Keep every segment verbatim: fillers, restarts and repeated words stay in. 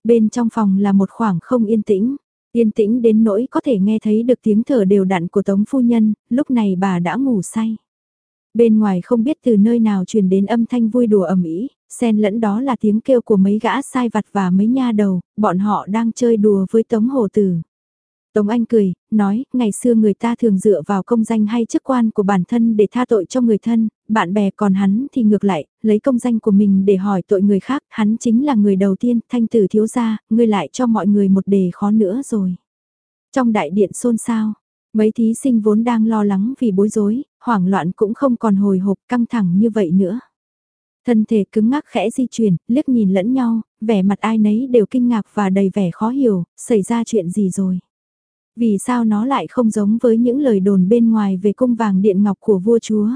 Bên trong phòng là một khoảng không yên tĩnh. Yên tĩnh đến nỗi có thể nghe thấy được tiếng thở đều đặn của Tống phu nhân, lúc này bà đã ngủ say. Bên ngoài không biết từ nơi nào truyền đến âm thanh vui đùa ầm ĩ, xen lẫn đó là tiếng kêu của mấy gã sai vặt và mấy nha đầu, bọn họ đang chơi đùa với Tống Hồ Tử. Tống Anh cười, nói, ngày xưa người ta thường dựa vào công danh hay chức quan của bản thân để tha tội cho người thân, bạn bè, còn hắn thì ngược lại, lấy công danh của mình để hỏi tội người khác, hắn chính là người đầu tiên, Thanh tử thiếu gia, ngươi lại cho mọi người một đề khó nữa rồi. Trong đại điện xôn xao, mấy thí sinh vốn đang lo lắng vì bối rối, hoảng loạn cũng không còn hồi hộp căng thẳng như vậy nữa. Thân thể cứng ngắc khẽ di chuyển, liếc nhìn lẫn nhau, vẻ mặt ai nấy đều kinh ngạc và đầy vẻ khó hiểu, xảy ra chuyện gì rồi. Vì sao nó lại không giống với những lời đồn bên ngoài về cung vàng điện ngọc của vua chúa.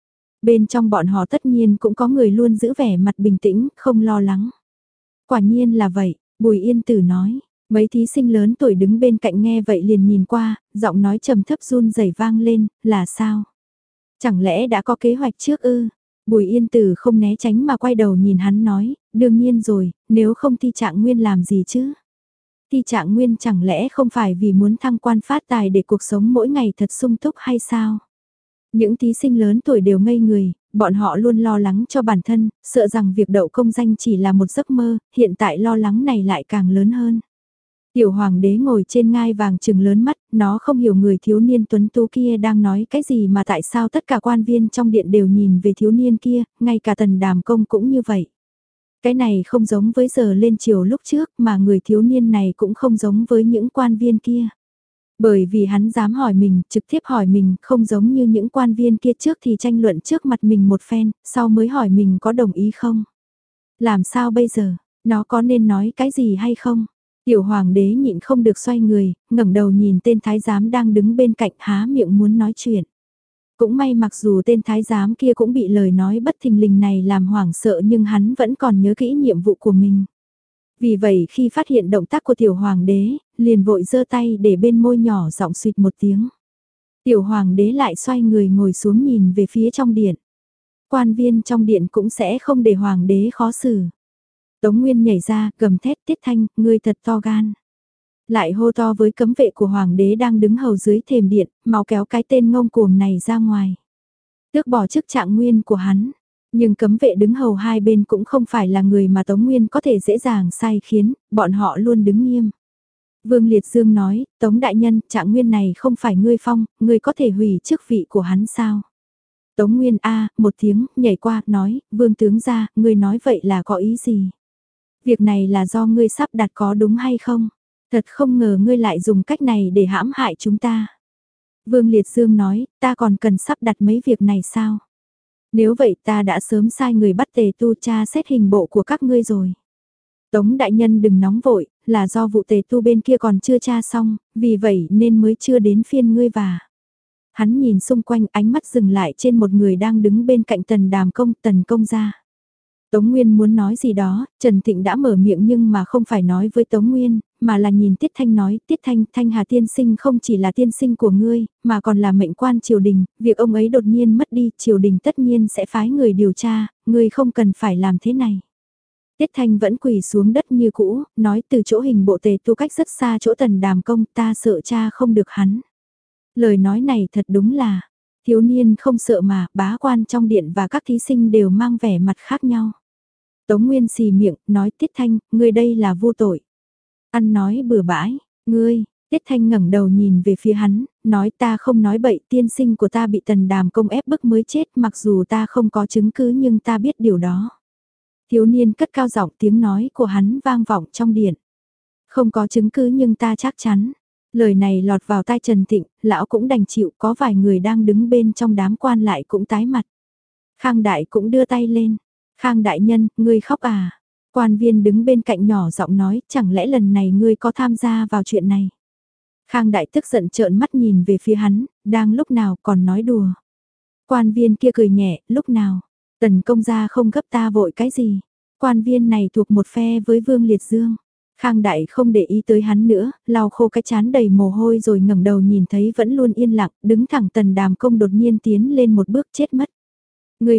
Bên trong bọn họ tất nhiên cũng có người luôn giữ vẻ mặt bình tĩnh, không lo lắng. Quả nhiên là vậy, Bùi Yên Tử nói. Mấy thí sinh lớn tuổi đứng bên cạnh nghe vậy liền nhìn qua, giọng nói trầm thấp run rẩy vang lên, là sao? Chẳng lẽ đã có kế hoạch trước ư? Bùi Yên Tử không né tránh mà quay đầu nhìn hắn nói, đương nhiên rồi, nếu không thi Trạng Nguyên làm gì chứ? Thi Trạng Nguyên chẳng lẽ không phải vì muốn thăng quan phát tài để cuộc sống mỗi ngày thật sung túc hay sao? Những thí sinh lớn tuổi đều ngây người, bọn họ luôn lo lắng cho bản thân, sợ rằng việc đậu công danh chỉ là một giấc mơ, hiện tại lo lắng này lại càng lớn hơn. Tiểu hoàng đế ngồi trên ngai vàng trừng lớn mắt, nó không hiểu người thiếu niên tuấn tú kia đang nói cái gì mà tại sao tất cả quan viên trong điện đều nhìn về thiếu niên kia, ngay cả Tần Đàm Công cũng như vậy. Cái này không giống với giờ lên triều lúc trước mà người thiếu niên này cũng không giống với những quan viên kia. Bởi vì hắn dám hỏi mình, trực tiếp hỏi mình, không giống như những quan viên kia trước thì tranh luận trước mặt mình một phen, sau mới hỏi mình có đồng ý không. Làm sao bây giờ, nó có nên nói cái gì hay không? Tiểu hoàng đế nhịn không được xoay người, ngẩng đầu nhìn tên thái giám đang đứng bên cạnh há miệng muốn nói chuyện. Cũng may mặc dù tên thái giám kia cũng bị lời nói bất thình lình này làm hoảng sợ nhưng hắn vẫn còn nhớ kỹ nhiệm vụ của mình. Vì vậy khi phát hiện động tác của tiểu hoàng đế, liền vội giơ tay để bên môi nhỏ giọng suýt một tiếng. Tiểu hoàng đế lại xoay người ngồi xuống nhìn về phía trong điện. Quan viên trong điện cũng sẽ không để hoàng đế khó xử. Tống Nguyên nhảy ra, gầm thét Tiết Thanh, ngươi thật to gan. Lại hô to với cấm vệ của hoàng đế đang đứng hầu dưới thềm điện, mau kéo cái tên ngông cuồng này ra ngoài. Tước bỏ chức Trạng Nguyên của hắn. Nhưng cấm vệ đứng hầu hai bên cũng không phải là người mà Tống Nguyên có thể dễ dàng sai khiến, bọn họ luôn đứng nghiêm. Vương Liệt Dương nói, Tống Đại Nhân, Trạng Nguyên này không phải ngươi phong, ngươi có thể hủy chức vị của hắn sao? Tống Nguyên A, một tiếng, nhảy qua, nói, Vương Tướng ra, ngươi nói vậy là có ý gì? Việc này là do ngươi sắp đặt có đúng hay không? Thật không ngờ ngươi lại dùng cách này để hãm hại chúng ta. Vương Liệt Dương nói, ta còn cần sắp đặt mấy việc này sao? Nếu vậy ta đã sớm sai người bắt Tề Tu tra xét hình bộ của các ngươi rồi. Tống Đại Nhân đừng nóng vội, là do vụ Tề Tu bên kia còn chưa tra xong, vì vậy nên mới chưa đến phiên ngươi và. Hắn nhìn xung quanh, ánh mắt dừng lại trên một người đang đứng bên cạnh Tần Đàm Công, Tần Công gia. Tống Nguyên muốn nói gì đó, Trần Thịnh đã mở miệng nhưng mà không phải nói với Tống Nguyên, mà là nhìn Tiết Thanh nói, Tiết Thanh, Thanh Hà tiên sinh không chỉ là tiên sinh của ngươi, mà còn là mệnh quan triều đình, việc ông ấy đột nhiên mất đi, triều đình tất nhiên sẽ phái người điều tra, ngươi không cần phải làm thế này. Tiết Thanh vẫn quỳ xuống đất như cũ, nói từ chỗ hình bộ Tề Tu cách rất xa chỗ Tần Đàm Công, ta sợ cha không được hắn. Lời nói này thật đúng là, thiếu niên không sợ mà, bá quan trong điện và các thí sinh đều mang vẻ mặt khác nhau. Tống Nguyên xì miệng, nói Tiết Thanh, ngươi đây là vô tội. Ăn nói bừa bãi, ngươi, Tiết Thanh ngẩng đầu nhìn về phía hắn, nói ta không nói bậy, tiên sinh của ta bị Tần Đàm Công ép bức mới chết, mặc dù ta không có chứng cứ nhưng ta biết điều đó. Thiếu niên cất cao giọng, tiếng nói của hắn vang vọng trong điện. Không có chứng cứ nhưng ta chắc chắn. Lời này lọt vào tai Trần Thịnh, lão cũng đành chịu, có vài người đang đứng bên trong đám quan lại cũng tái mặt. Khang Đại cũng đưa tay lên. Khang Đại Nhân, ngươi khóc à? Quan viên đứng bên cạnh nhỏ giọng nói, chẳng lẽ lần này ngươi có tham gia vào chuyện này? Khang Đại tức giận trợn mắt nhìn về phía hắn, đang lúc nào còn nói đùa. Quan viên kia cười nhẹ, lúc nào? Tần Công gia không gấp ta vội cái gì? Quan viên này thuộc một phe với Vương Liệt Dương. Khang Đại không để ý tới hắn nữa, lau khô cái chán đầy mồ hôi rồi ngẩng đầu nhìn thấy vẫn luôn yên lặng, đứng thẳng Tần Đàm Công đột nhiên tiến lên một bước chết mất. Ngươi biết,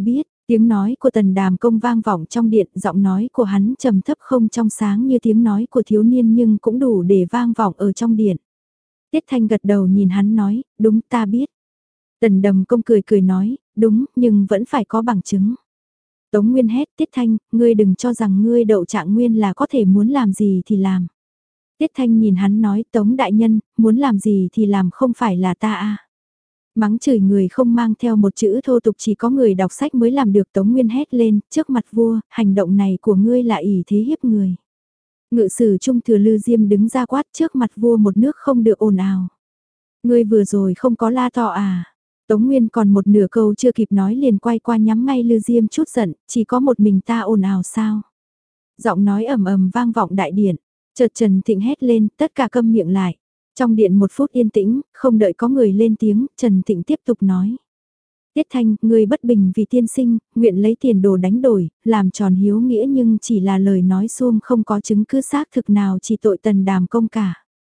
Tiếng nói của Tần Đàm Công vang vọng trong điện, giọng nói của hắn trầm thấp không trong sáng như tiếng nói của thiếu niên nhưng cũng đủ để vang vọng ở trong điện. Tiết Thanh gật đầu nhìn hắn nói, đúng ta biết. Tần Đàm Công cười cười nói, đúng, nhưng vẫn phải có bằng chứng. Tống Nguyên hét, Tiết Thanh, ngươi đừng cho rằng ngươi đậu Trạng Nguyên là có thể muốn làm gì thì làm. Tiết Thanh nhìn hắn nói, Tống Đại Nhân, muốn làm gì thì làm không phải là ta à. Mắng chửi người không mang theo một chữ thô tục chỉ có người đọc sách mới làm được. Tống Nguyên hét lên, trước mặt vua, hành động này của ngươi là ỷ thế hiếp người. Ngự sử Trung Thừa Lư Diêm đứng ra quát trước mặt vua một nước không được ồn ào. Ngươi vừa rồi không có la to à. Tống Nguyên còn một nửa câu chưa kịp nói liền quay qua nhắm ngay Lư Diêm chút giận, chỉ có một mình ta ồn ào sao. Giọng nói ầm ầm vang vọng đại điện, chợt Trần Thịnh hét lên, tất cả câm miệng lại. Trong điện một phút yên tĩnh, không đợi có người lên tiếng, Trần Thịnh tiếp tục nói. Tiết Thanh, ngươi bất bình vì tiên sinh, nguyện lấy tiền đồ đánh đổi, làm tròn hiếu nghĩa nhưng chỉ là lời nói suông không có chứng cứ xác thực nào chỉ tội Tần Đàm Công cả.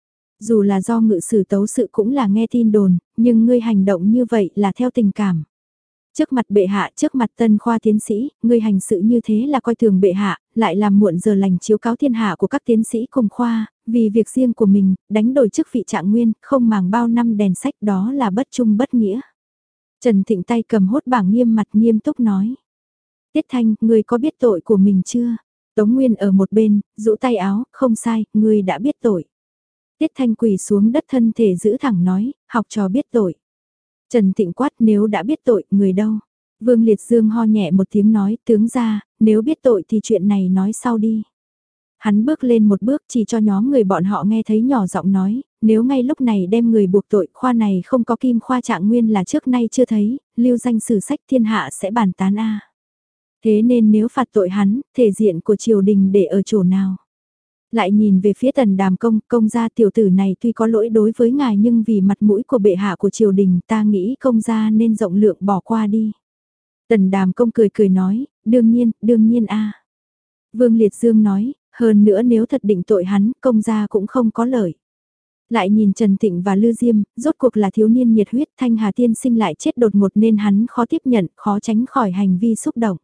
Dù là do ngự sử tấu sự cũng là nghe tin đồn, nhưng ngươi hành động như vậy là theo tình cảm. Trước mặt bệ hạ, trước mặt tân khoa tiến sĩ, ngươi hành sự như thế là coi thường bệ hạ, lại làm muộn giờ lành chiếu cáo thiên hạ của các tiến sĩ cùng khoa, vì việc riêng của mình, đánh đổi chức vị Trạng Nguyên, không màng bao năm đèn sách đó là bất trung bất nghĩa. Trần Thịnh tay cầm hốt bảng nghiêm mặt nghiêm túc nói. Tiết Thanh, ngươi có biết tội của mình chưa? Tống Nguyên ở một bên, rũ tay áo, không sai, ngươi đã biết tội. Tiết Thanh quỳ xuống đất thân thể giữ thẳng nói, học trò biết tội. Trần Thịnh quát nếu đã biết tội, người đâu? Vương Liệt Dương ho nhẹ một tiếng nói, tướng ra, nếu biết tội thì chuyện này nói sau đi. Hắn bước lên một bước chỉ cho nhóm người bọn họ nghe thấy nhỏ giọng nói, nếu ngay lúc này đem người buộc tội, khoa này không có kim khoa Trạng Nguyên là trước nay chưa thấy, lưu danh sử sách thiên hạ sẽ bàn tán a. Thế nên nếu phạt tội hắn, thể diện của triều đình để ở chỗ nào? Lại nhìn về phía Tần Đàm Công, công gia tiểu tử này tuy có lỗi đối với ngài nhưng vì mặt mũi của bệ hạ của triều đình ta nghĩ công gia nên rộng lượng bỏ qua đi. Tần Đàm Công cười cười nói, đương nhiên, đương nhiên a. Vương Liệt Dương nói, hơn nữa nếu thật định tội hắn, công gia cũng không có lợi. Lại nhìn Trần Thịnh và Lư Diêm, rốt cuộc là thiếu niên nhiệt huyết, Thanh Hà tiên sinh lại chết đột ngột nên hắn khó tiếp nhận, khó tránh khỏi hành vi xúc động.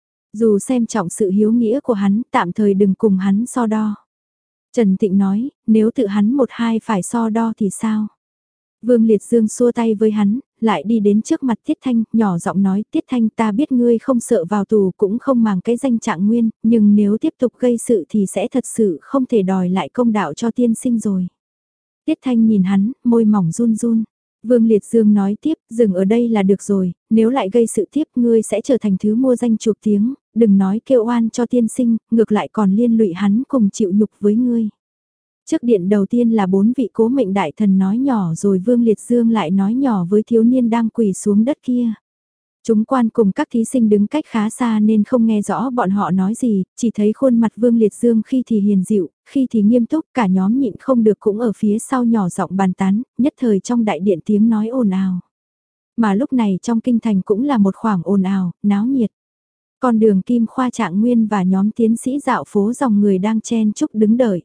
Dù xem trọng sự hiếu nghĩa của hắn, tạm thời đừng cùng hắn so đo. Trần Thịnh nói, nếu tự hắn một hai phải so đo thì sao? Vương Liệt Dương xua tay với hắn, lại đi đến trước mặt Tiết Thanh, nhỏ giọng nói, Tiết Thanh ta biết ngươi không sợ vào tù cũng không màng cái danh Trạng Nguyên, nhưng nếu tiếp tục gây sự thì sẽ thật sự không thể đòi lại công đạo cho tiên sinh rồi. Tiết Thanh nhìn hắn, môi mỏng run run. Vương Liệt Dương nói tiếp, dừng ở đây là được rồi, nếu lại gây sự tiếp ngươi sẽ trở thành thứ mua danh chuộc tiếng, đừng nói kêu oan cho tiên sinh, ngược lại còn liên lụy hắn cùng chịu nhục với ngươi. Trước điện đầu tiên là bốn vị cố mệnh đại thần nói nhỏ rồi Vương Liệt Dương lại nói nhỏ với thiếu niên đang quỳ xuống đất kia. Chúng quan cùng các thí sinh đứng cách khá xa nên không nghe rõ bọn họ nói gì, chỉ thấy khuôn mặt Vương Liệt Dương khi thì hiền dịu, khi thì nghiêm túc, cả nhóm nhịn không được cũng ở phía sau nhỏ giọng bàn tán, nhất thời trong đại điện tiếng nói ồn ào. Mà lúc này trong kinh thành cũng là một khoảng ồn ào, náo nhiệt. Con đường Kim Khoa Trạng Nguyên và nhóm tiến sĩ dạo phố dòng người đang chen chúc đứng đợi.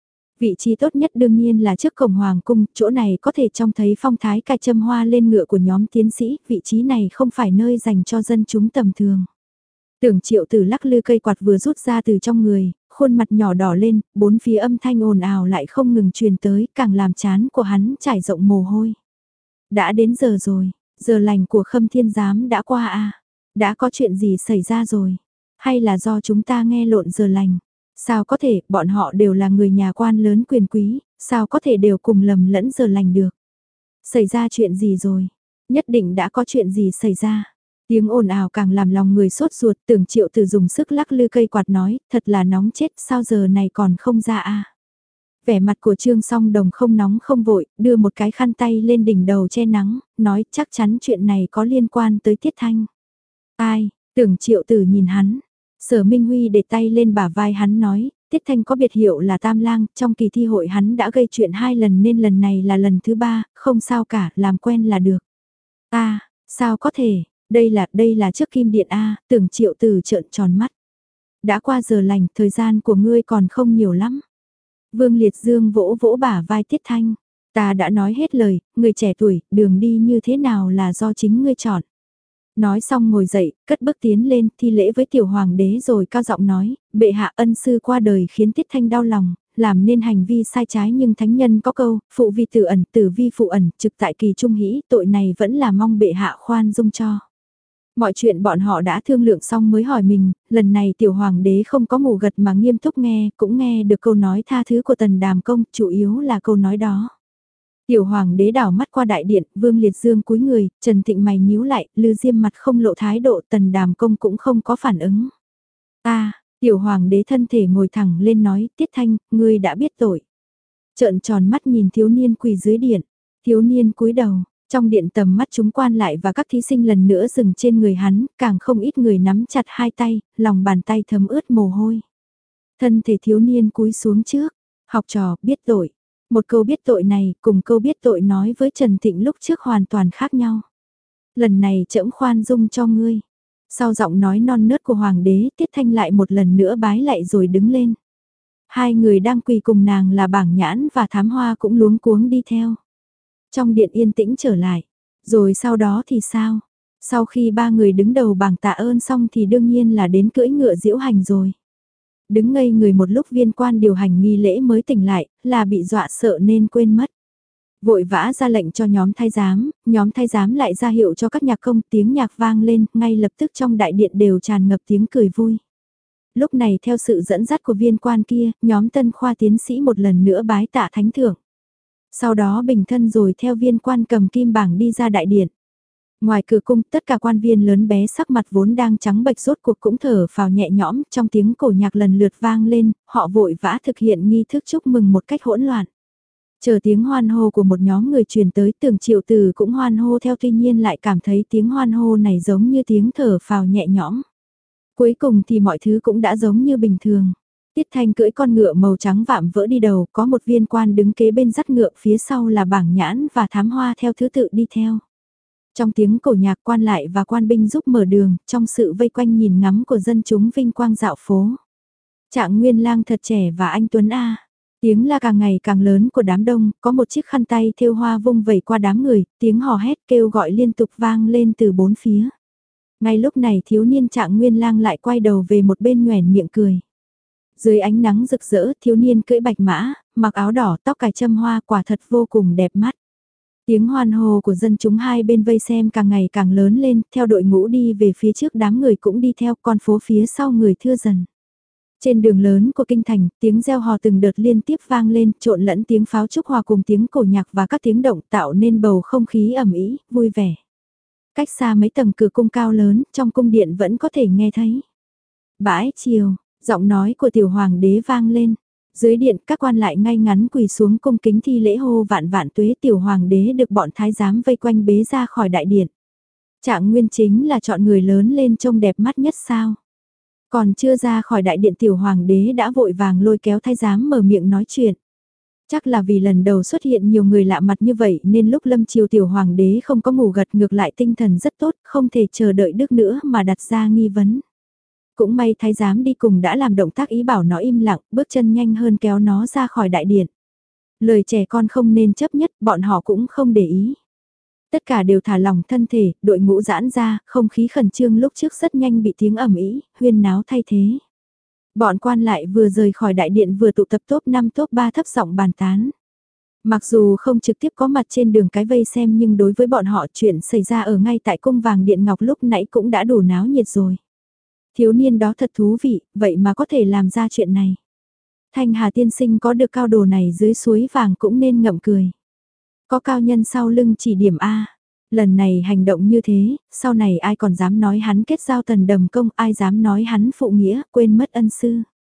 Vị trí tốt nhất đương nhiên là trước cổng Hoàng cung, chỗ này có thể trông thấy phong thái cài châm hoa lên ngựa của nhóm tiến sĩ, vị trí này không phải nơi dành cho dân chúng tầm thường. Tưởng Triệu Tử lắc lư cây quạt vừa rút ra từ trong người, khuôn mặt nhỏ đỏ lên, bốn phía âm thanh ồn ào lại không ngừng truyền tới, càng làm chán của hắn trải rộng mồ hôi. Đã đến giờ rồi, giờ lành của Khâm Thiên Giám đã qua à? Đã có chuyện gì xảy ra rồi? Hay là do chúng ta nghe lộn giờ lành? Sao có thể, bọn họ đều là người nhà quan lớn quyền quý, sao có thể đều cùng lầm lẫn giờ lành được? Xảy ra chuyện gì rồi? Nhất định đã có chuyện gì xảy ra? Tiếng ồn ào càng làm lòng người sốt ruột, Tưởng Triệu Tử dùng sức lắc lư cây quạt nói, thật là nóng chết, sao giờ này còn không ra à? Vẻ mặt của Trương Song Đồng không nóng không vội, đưa một cái khăn tay lên đỉnh đầu che nắng, nói chắc chắn chuyện này có liên quan tới Tiết Thanh. Ai? Tưởng Triệu Tử nhìn hắn. Sở Minh Huy để tay lên bả vai hắn nói, Tiết Thanh có biệt hiệu là Tam Lang, trong kỳ thi hội hắn đã gây chuyện hai lần nên lần này là lần thứ ba, không sao cả, làm quen là được. À, sao có thể, đây là, đây là trước Kim Điện A, Tưởng Triệu Tử trợn tròn mắt. Đã qua giờ lành, thời gian của ngươi còn không nhiều lắm. Vương Liệt Dương vỗ vỗ bả vai Tiết Thanh, ta đã nói hết lời, người trẻ tuổi, đường đi như thế nào là do chính ngươi chọn. Nói xong ngồi dậy, cất bước tiến lên, thi lễ với tiểu hoàng đế rồi cao giọng nói, bệ hạ ân sư qua đời khiến Tiết Thanh đau lòng, làm nên hành vi sai trái nhưng thánh nhân có câu, phụ vi tử ẩn, tử vi phụ ẩn, trực tại kỳ trung hĩ, tội này vẫn là mong bệ hạ khoan dung cho. Mọi chuyện bọn họ đã thương lượng xong mới hỏi mình, lần này tiểu hoàng đế không có ngủ gật mà nghiêm túc nghe, cũng nghe được câu nói tha thứ của tần đàm công, chủ yếu là câu nói đó. Tiểu hoàng đế đảo mắt qua đại điện, Vương Liệt Dương cúi người, Trần Thịnh mày nhíu lại, Lư Diêm mặt không lộ thái độ, tần đàm công cũng không có phản ứng. Ta, tiểu hoàng đế thân thể ngồi thẳng lên nói, Tiết Thanh, ngươi đã biết tội. Trợn tròn mắt nhìn thiếu niên quỳ dưới điện, thiếu niên cúi đầu, trong điện tầm mắt chúng quan lại và các thí sinh lần nữa dừng trên người hắn, càng không ít người nắm chặt hai tay, lòng bàn tay thấm ướt mồ hôi. Thân thể thiếu niên cúi xuống trước, học trò biết tội. Một câu biết tội này cùng câu biết tội nói với Trần Thịnh lúc trước hoàn toàn khác nhau. Lần này trẫm khoan dung cho ngươi. Sau giọng nói non nớt của hoàng đế, Tiết Thanh lại một lần nữa bái lạy rồi đứng lên. Hai người đang quỳ cùng nàng là Bảng Nhãn và Thám Hoa cũng luống cuống đi theo. Trong điện yên tĩnh trở lại. Rồi sau đó thì sao? Sau khi ba người đứng đầu bảng tạ ơn xong thì đương nhiên là đến cưỡi ngựa diễu hành rồi. Đứng ngây người một lúc viên quan điều hành nghi lễ mới tỉnh lại, là bị dọa sợ nên quên mất. Vội vã ra lệnh cho nhóm thái giám, nhóm thái giám lại ra hiệu cho các nhạc công, tiếng nhạc vang lên, ngay lập tức trong đại điện đều tràn ngập tiếng cười vui. Lúc này theo sự dẫn dắt của viên quan kia, nhóm tân khoa tiến sĩ một lần nữa bái tạ thánh thượng. Sau đó bình thân rồi theo viên quan cầm kim bảng đi ra đại điện. Ngoài cửa cung, tất cả quan viên lớn bé sắc mặt vốn đang trắng bệch rốt cuộc cũng thở phào nhẹ nhõm, trong tiếng cổ nhạc lần lượt vang lên, họ vội vã thực hiện nghi thức chúc mừng một cách hỗn loạn. Chờ tiếng hoan hô của một nhóm người truyền tới, Tưởng Triệu Từ cũng hoan hô theo, tuy nhiên lại cảm thấy tiếng hoan hô này giống như tiếng thở phào nhẹ nhõm. Cuối cùng thì mọi thứ cũng đã giống như bình thường. Tiết Thanh cưỡi con ngựa màu trắng vạm vỡ đi đầu, có một viên quan đứng kế bên dắt ngựa, phía sau là Bảng Nhãn và Thám Hoa theo thứ tự đi theo. Trong tiếng cổ nhạc, quan lại và quan binh giúp mở đường, trong sự vây quanh nhìn ngắm của dân chúng vinh quang dạo phố. Trạng Nguyên Lang thật trẻ và anh Tuấn A. Tiếng la càng ngày càng lớn của đám đông, có một chiếc khăn tay thêu hoa vung vẩy qua đám người, tiếng hò hét kêu gọi liên tục vang lên từ bốn phía. Ngay lúc này thiếu niên Trạng Nguyên Lang lại quay đầu về một bên nhoẻn miệng cười. Dưới ánh nắng rực rỡ, thiếu niên cưỡi bạch mã, mặc áo đỏ, tóc cài châm hoa, quả thật vô cùng đẹp mắt. Tiếng hoan hô của dân chúng hai bên vây xem càng ngày càng lớn lên, theo đội ngũ đi về phía trước, đám người cũng đi theo, con phố phía sau người thưa dần. Trên đường lớn của kinh thành, tiếng reo hò từng đợt liên tiếp vang lên, trộn lẫn tiếng pháo trúc hòa cùng tiếng cổ nhạc và các tiếng động, tạo nên bầu không khí ầm ĩ, vui vẻ. Cách xa mấy tầng cửa cung cao lớn, trong cung điện vẫn có thể nghe thấy. Bãi chiều, giọng nói của tiểu hoàng đế vang lên. Dưới điện, các quan lại ngay ngắn quỳ xuống cung kính thi lễ hô vạn vạn tuế. Tiểu hoàng đế được bọn thái giám vây quanh bế ra khỏi đại điện. Trạng Nguyên chính là chọn người lớn lên trông đẹp mắt nhất sao? Còn chưa ra khỏi đại điện, tiểu hoàng đế đã vội vàng lôi kéo thái giám mở miệng nói chuyện. Chắc là vì lần đầu xuất hiện nhiều người lạ mặt như vậy nên lúc lâm chiều tiểu hoàng đế không có ngủ gật, ngược lại tinh thần rất tốt, không thể chờ đợi được nữa mà đặt ra nghi vấn. Cũng may thái giám đi cùng đã làm động tác ý bảo nó im lặng, bước chân nhanh hơn kéo nó ra khỏi đại điện. Lời trẻ con không nên chấp nhất, bọn họ cũng không để ý. Tất cả đều thả lỏng thân thể, đội ngũ giãn ra, không khí khẩn trương lúc trước rất nhanh bị tiếng ầm ĩ, huyên náo thay thế. Bọn quan lại vừa rời khỏi đại điện vừa tụ tập top năm top ba thấp giọng bàn tán. Mặc dù không trực tiếp có mặt trên đường cái vây xem nhưng đối với bọn họ chuyện xảy ra ở ngay tại cung vàng điện ngọc lúc nãy cũng đã đủ náo nhiệt rồi. Thiếu niên đó thật thú vị, vậy mà có thể làm ra chuyện này. Thanh Hà tiên sinh có được cao đồ này dưới suối vàng cũng nên ngậm cười. Có cao nhân sau lưng chỉ điểm A. Lần này hành động như thế, sau này ai còn dám nói hắn kết giao tần đầm công, ai dám nói hắn phụ nghĩa, quên mất ân sư.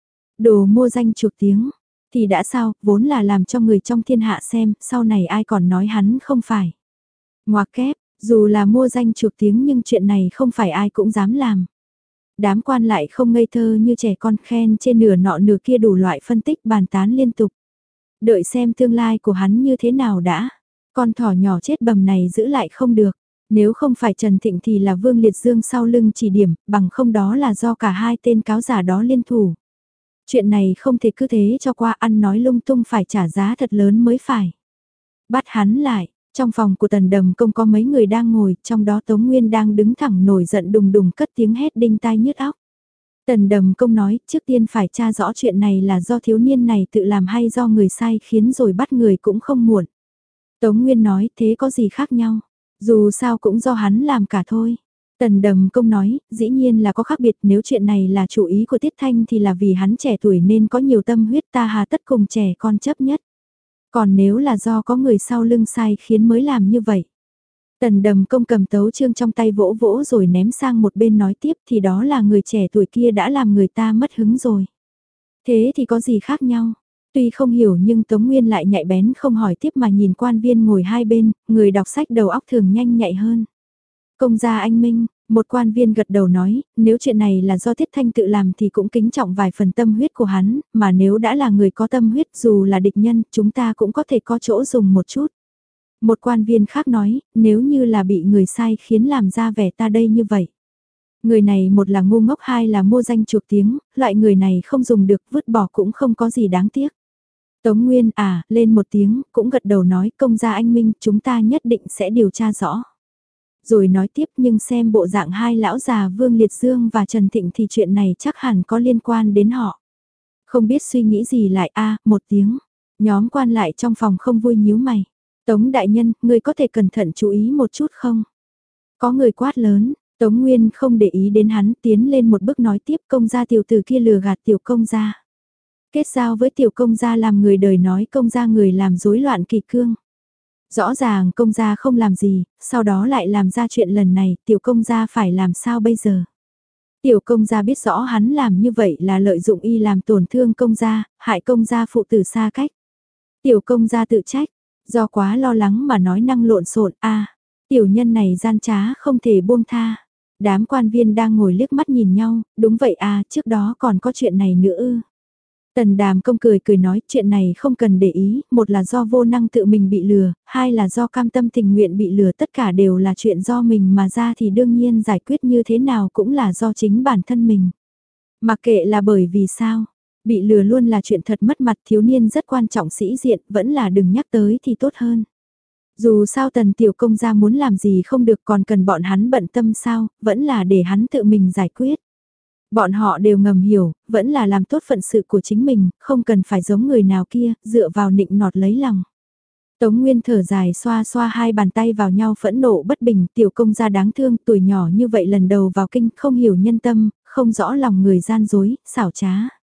Đồ mua danh chuộc tiếng, thì đã sao, vốn là làm cho người trong thiên hạ xem, sau này ai còn nói hắn không phải. Ngoặc kép, dù là mua danh chuộc tiếng nhưng chuyện này không phải ai cũng dám làm. Đám quan lại không ngây thơ như trẻ con, khen trên nửa nọ nửa kia đủ loại phân tích bàn tán liên tục. Đợi xem tương lai của hắn như thế nào đã. Con thỏ nhỏ chết bầm này giữ lại không được. Nếu không phải Trần Thịnh thì là Vương Liệt Dương sau lưng chỉ điểm, bằng không đó là do cả hai tên cáo giả đó liên thủ. Chuyện này không thể cứ thế cho qua, ăn nói lung tung phải trả giá thật lớn mới phải. Bắt hắn lại, Trong phòng của Tần Đầm Công có mấy người đang ngồi, trong đó Tống Nguyên đang đứng thẳng nổi giận đùng đùng cất tiếng hét đinh tai nhức óc. Tần Đầm Công nói, trước tiên phải tra rõ chuyện này là do thiếu niên này tự làm hay do người sai khiến rồi bắt người cũng không muộn. Tống Nguyên nói, thế có gì khác nhau? Dù sao cũng do hắn làm cả thôi. Tần Đầm Công nói, dĩ nhiên là có khác biệt, nếu chuyện này là chủ ý của Tiết Thanh thì là vì hắn trẻ tuổi nên có nhiều tâm huyết, ta hà tất cùng trẻ con chấp nhất. Còn nếu là do có người sau lưng sai khiến mới làm như vậy. Tần Đầm Công cầm tấu chương trong tay vỗ vỗ rồi ném sang một bên nói tiếp thì đó là người trẻ tuổi kia đã làm người ta mất hứng rồi. Thế thì có gì khác nhau? Tuy không hiểu nhưng Tống Nguyên lại nhạy bén không hỏi tiếp mà nhìn quan viên ngồi hai bên, người đọc sách đầu óc thường nhanh nhạy hơn. Công gia anh Minh, một quan viên gật đầu nói, nếu chuyện này là do Tiết Thanh tự làm thì cũng kính trọng vài phần tâm huyết của hắn, mà nếu đã là người có tâm huyết dù là địch nhân, chúng ta cũng có thể có chỗ dùng một chút. Một quan viên khác nói, nếu như là bị người sai khiến làm ra vẻ ta đây như vậy. Người này một là ngu ngốc, hai là mua danh chuộc tiếng, loại người này không dùng được, vứt bỏ cũng không có gì đáng tiếc. Tống Nguyên à, lên một tiếng, cũng gật đầu nói, công gia anh Minh, chúng ta nhất định sẽ điều tra rõ. Rồi nói tiếp, nhưng xem bộ dạng hai lão già Vương Liệt Dương và Trần Thịnh thì chuyện này chắc hẳn có liên quan đến họ. Không biết suy nghĩ gì lại a một tiếng. Nhóm quan lại trong phòng không vui nhíu mày. Tống đại nhân, ngươi có thể cẩn thận chú ý một chút không? Có người quát lớn, Tống Nguyên không để ý đến hắn, tiến lên một bước nói tiếp, công gia tiểu tử kia lừa gạt tiểu công gia. Kết giao với tiểu công gia làm người đời nói công gia người làm rối loạn kỷ cương. Rõ ràng công gia không làm gì, sau đó lại làm ra chuyện lần này, tiểu công gia phải làm sao bây giờ? Tiểu công gia biết rõ hắn làm như vậy là lợi dụng y làm tổn thương công gia, hại công gia phụ tử xa cách. Tiểu công gia tự trách, do quá lo lắng mà nói năng lộn xộn a tiểu nhân này gian trá không thể buông tha. Đám quan viên đang ngồi liếc mắt nhìn nhau, đúng vậy à, trước đó còn có chuyện này nữa ư. Tần Đàm Công cười cười nói chuyện này không cần để ý, một là do vô năng tự mình bị lừa, hai là do cam tâm tình nguyện bị lừa, tất cả đều là chuyện do mình mà ra thì đương nhiên giải quyết như thế nào cũng là do chính bản thân mình. Mặc kệ là bởi vì sao, bị lừa luôn là chuyện thật mất mặt, thiếu niên rất quan trọng sĩ diện, vẫn là đừng nhắc tới thì tốt hơn. Dù sao Tần Tiểu Công gia muốn làm gì không được còn cần bọn hắn bận tâm sao, vẫn là để hắn tự mình giải quyết. Bọn họ đều ngầm hiểu, vẫn là làm tốt phận sự của chính mình, không cần phải giống người nào kia, dựa vào nịnh nọt lấy lòng. Tống Nguyên thở dài xoa xoa hai bàn tay vào nhau phẫn nộ bất bình, tiểu công gia đáng thương, tuổi nhỏ như vậy lần đầu vào kinh, không hiểu nhân tâm, không rõ lòng người gian dối, xảo trá.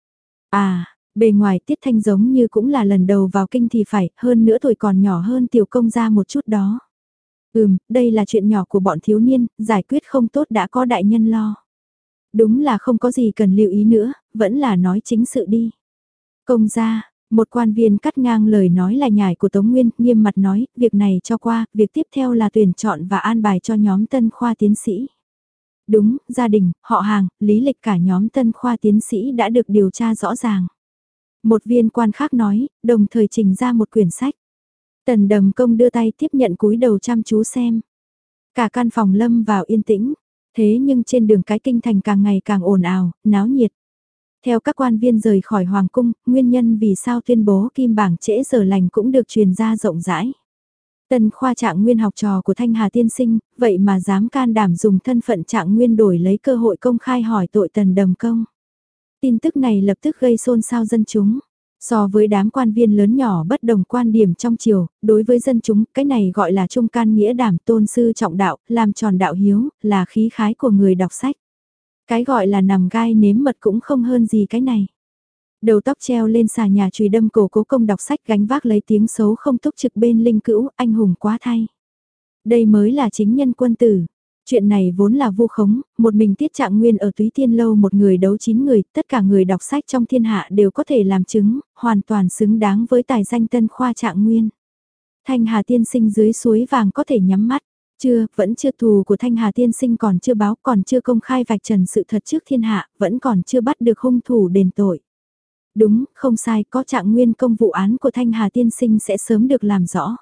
À, bề ngoài Tiết Thanh giống như cũng là lần đầu vào kinh thì phải, hơn nữa tuổi còn nhỏ hơn tiểu công gia một chút đó. Ừm, đây là chuyện nhỏ của bọn thiếu niên, giải quyết không tốt đã có đại nhân lo. Đúng là không có gì cần lưu ý nữa, vẫn là nói chính sự đi. Công gia, một quan viên cắt ngang lời nói là nhải của Tống Nguyên, nghiêm mặt nói, việc này cho qua, việc tiếp theo là tuyển chọn và an bài cho nhóm tân khoa tiến sĩ. Đúng, gia đình, họ hàng, lý lịch cả nhóm tân khoa tiến sĩ đã được điều tra rõ ràng. Một viên quan khác nói, đồng thời trình ra một quyển sách. Tần Đầm Công đưa tay tiếp nhận cúi đầu chăm chú xem. Cả căn phòng lâm vào yên tĩnh. Thế nhưng trên đường cái kinh thành càng ngày càng ồn ào, náo nhiệt. Theo các quan viên rời khỏi Hoàng cung, nguyên nhân vì sao tuyên bố kim bảng trễ giờ lành cũng được truyền ra rộng rãi. Tân khoa Trạng Nguyên học trò của Thanh Hà tiên sinh, vậy mà dám can đảm dùng thân phận Trạng Nguyên đổi lấy cơ hội công khai hỏi tội Tần Đầm Công. Tin tức này lập tức gây xôn xao dân chúng. So với đám quan viên lớn nhỏ bất đồng quan điểm trong triều, đối với dân chúng, cái này gọi là trung can nghĩa đảm, tôn sư trọng đạo, làm tròn đạo hiếu, là khí khái của người đọc sách. Cái gọi là nằm gai nếm mật cũng không hơn gì cái này. Đầu tóc treo lên xà nhà chùy đâm cổ Cố Công đọc sách gánh vác lấy tiếng xấu không túc trực bên linh cữu, anh hùng quá thay. Đây mới là chính nhân quân tử. Chuyện này vốn là vu khống, một mình Tiết Trạng Nguyên ở Túy Tiên Lâu một người đấu chín người, tất cả người đọc sách trong thiên hạ đều có thể làm chứng, hoàn toàn xứng đáng với tài danh tân khoa Trạng Nguyên. Thanh Hà tiên sinh dưới suối vàng có thể nhắm mắt, chưa, vẫn chưa, thù của Thanh Hà tiên sinh còn chưa báo, còn chưa công khai vạch trần sự thật trước thiên hạ, vẫn còn chưa bắt được hung thủ đền tội. Đúng, không sai, có Trạng Nguyên công vụ án của Thanh Hà tiên sinh sẽ sớm được làm rõ.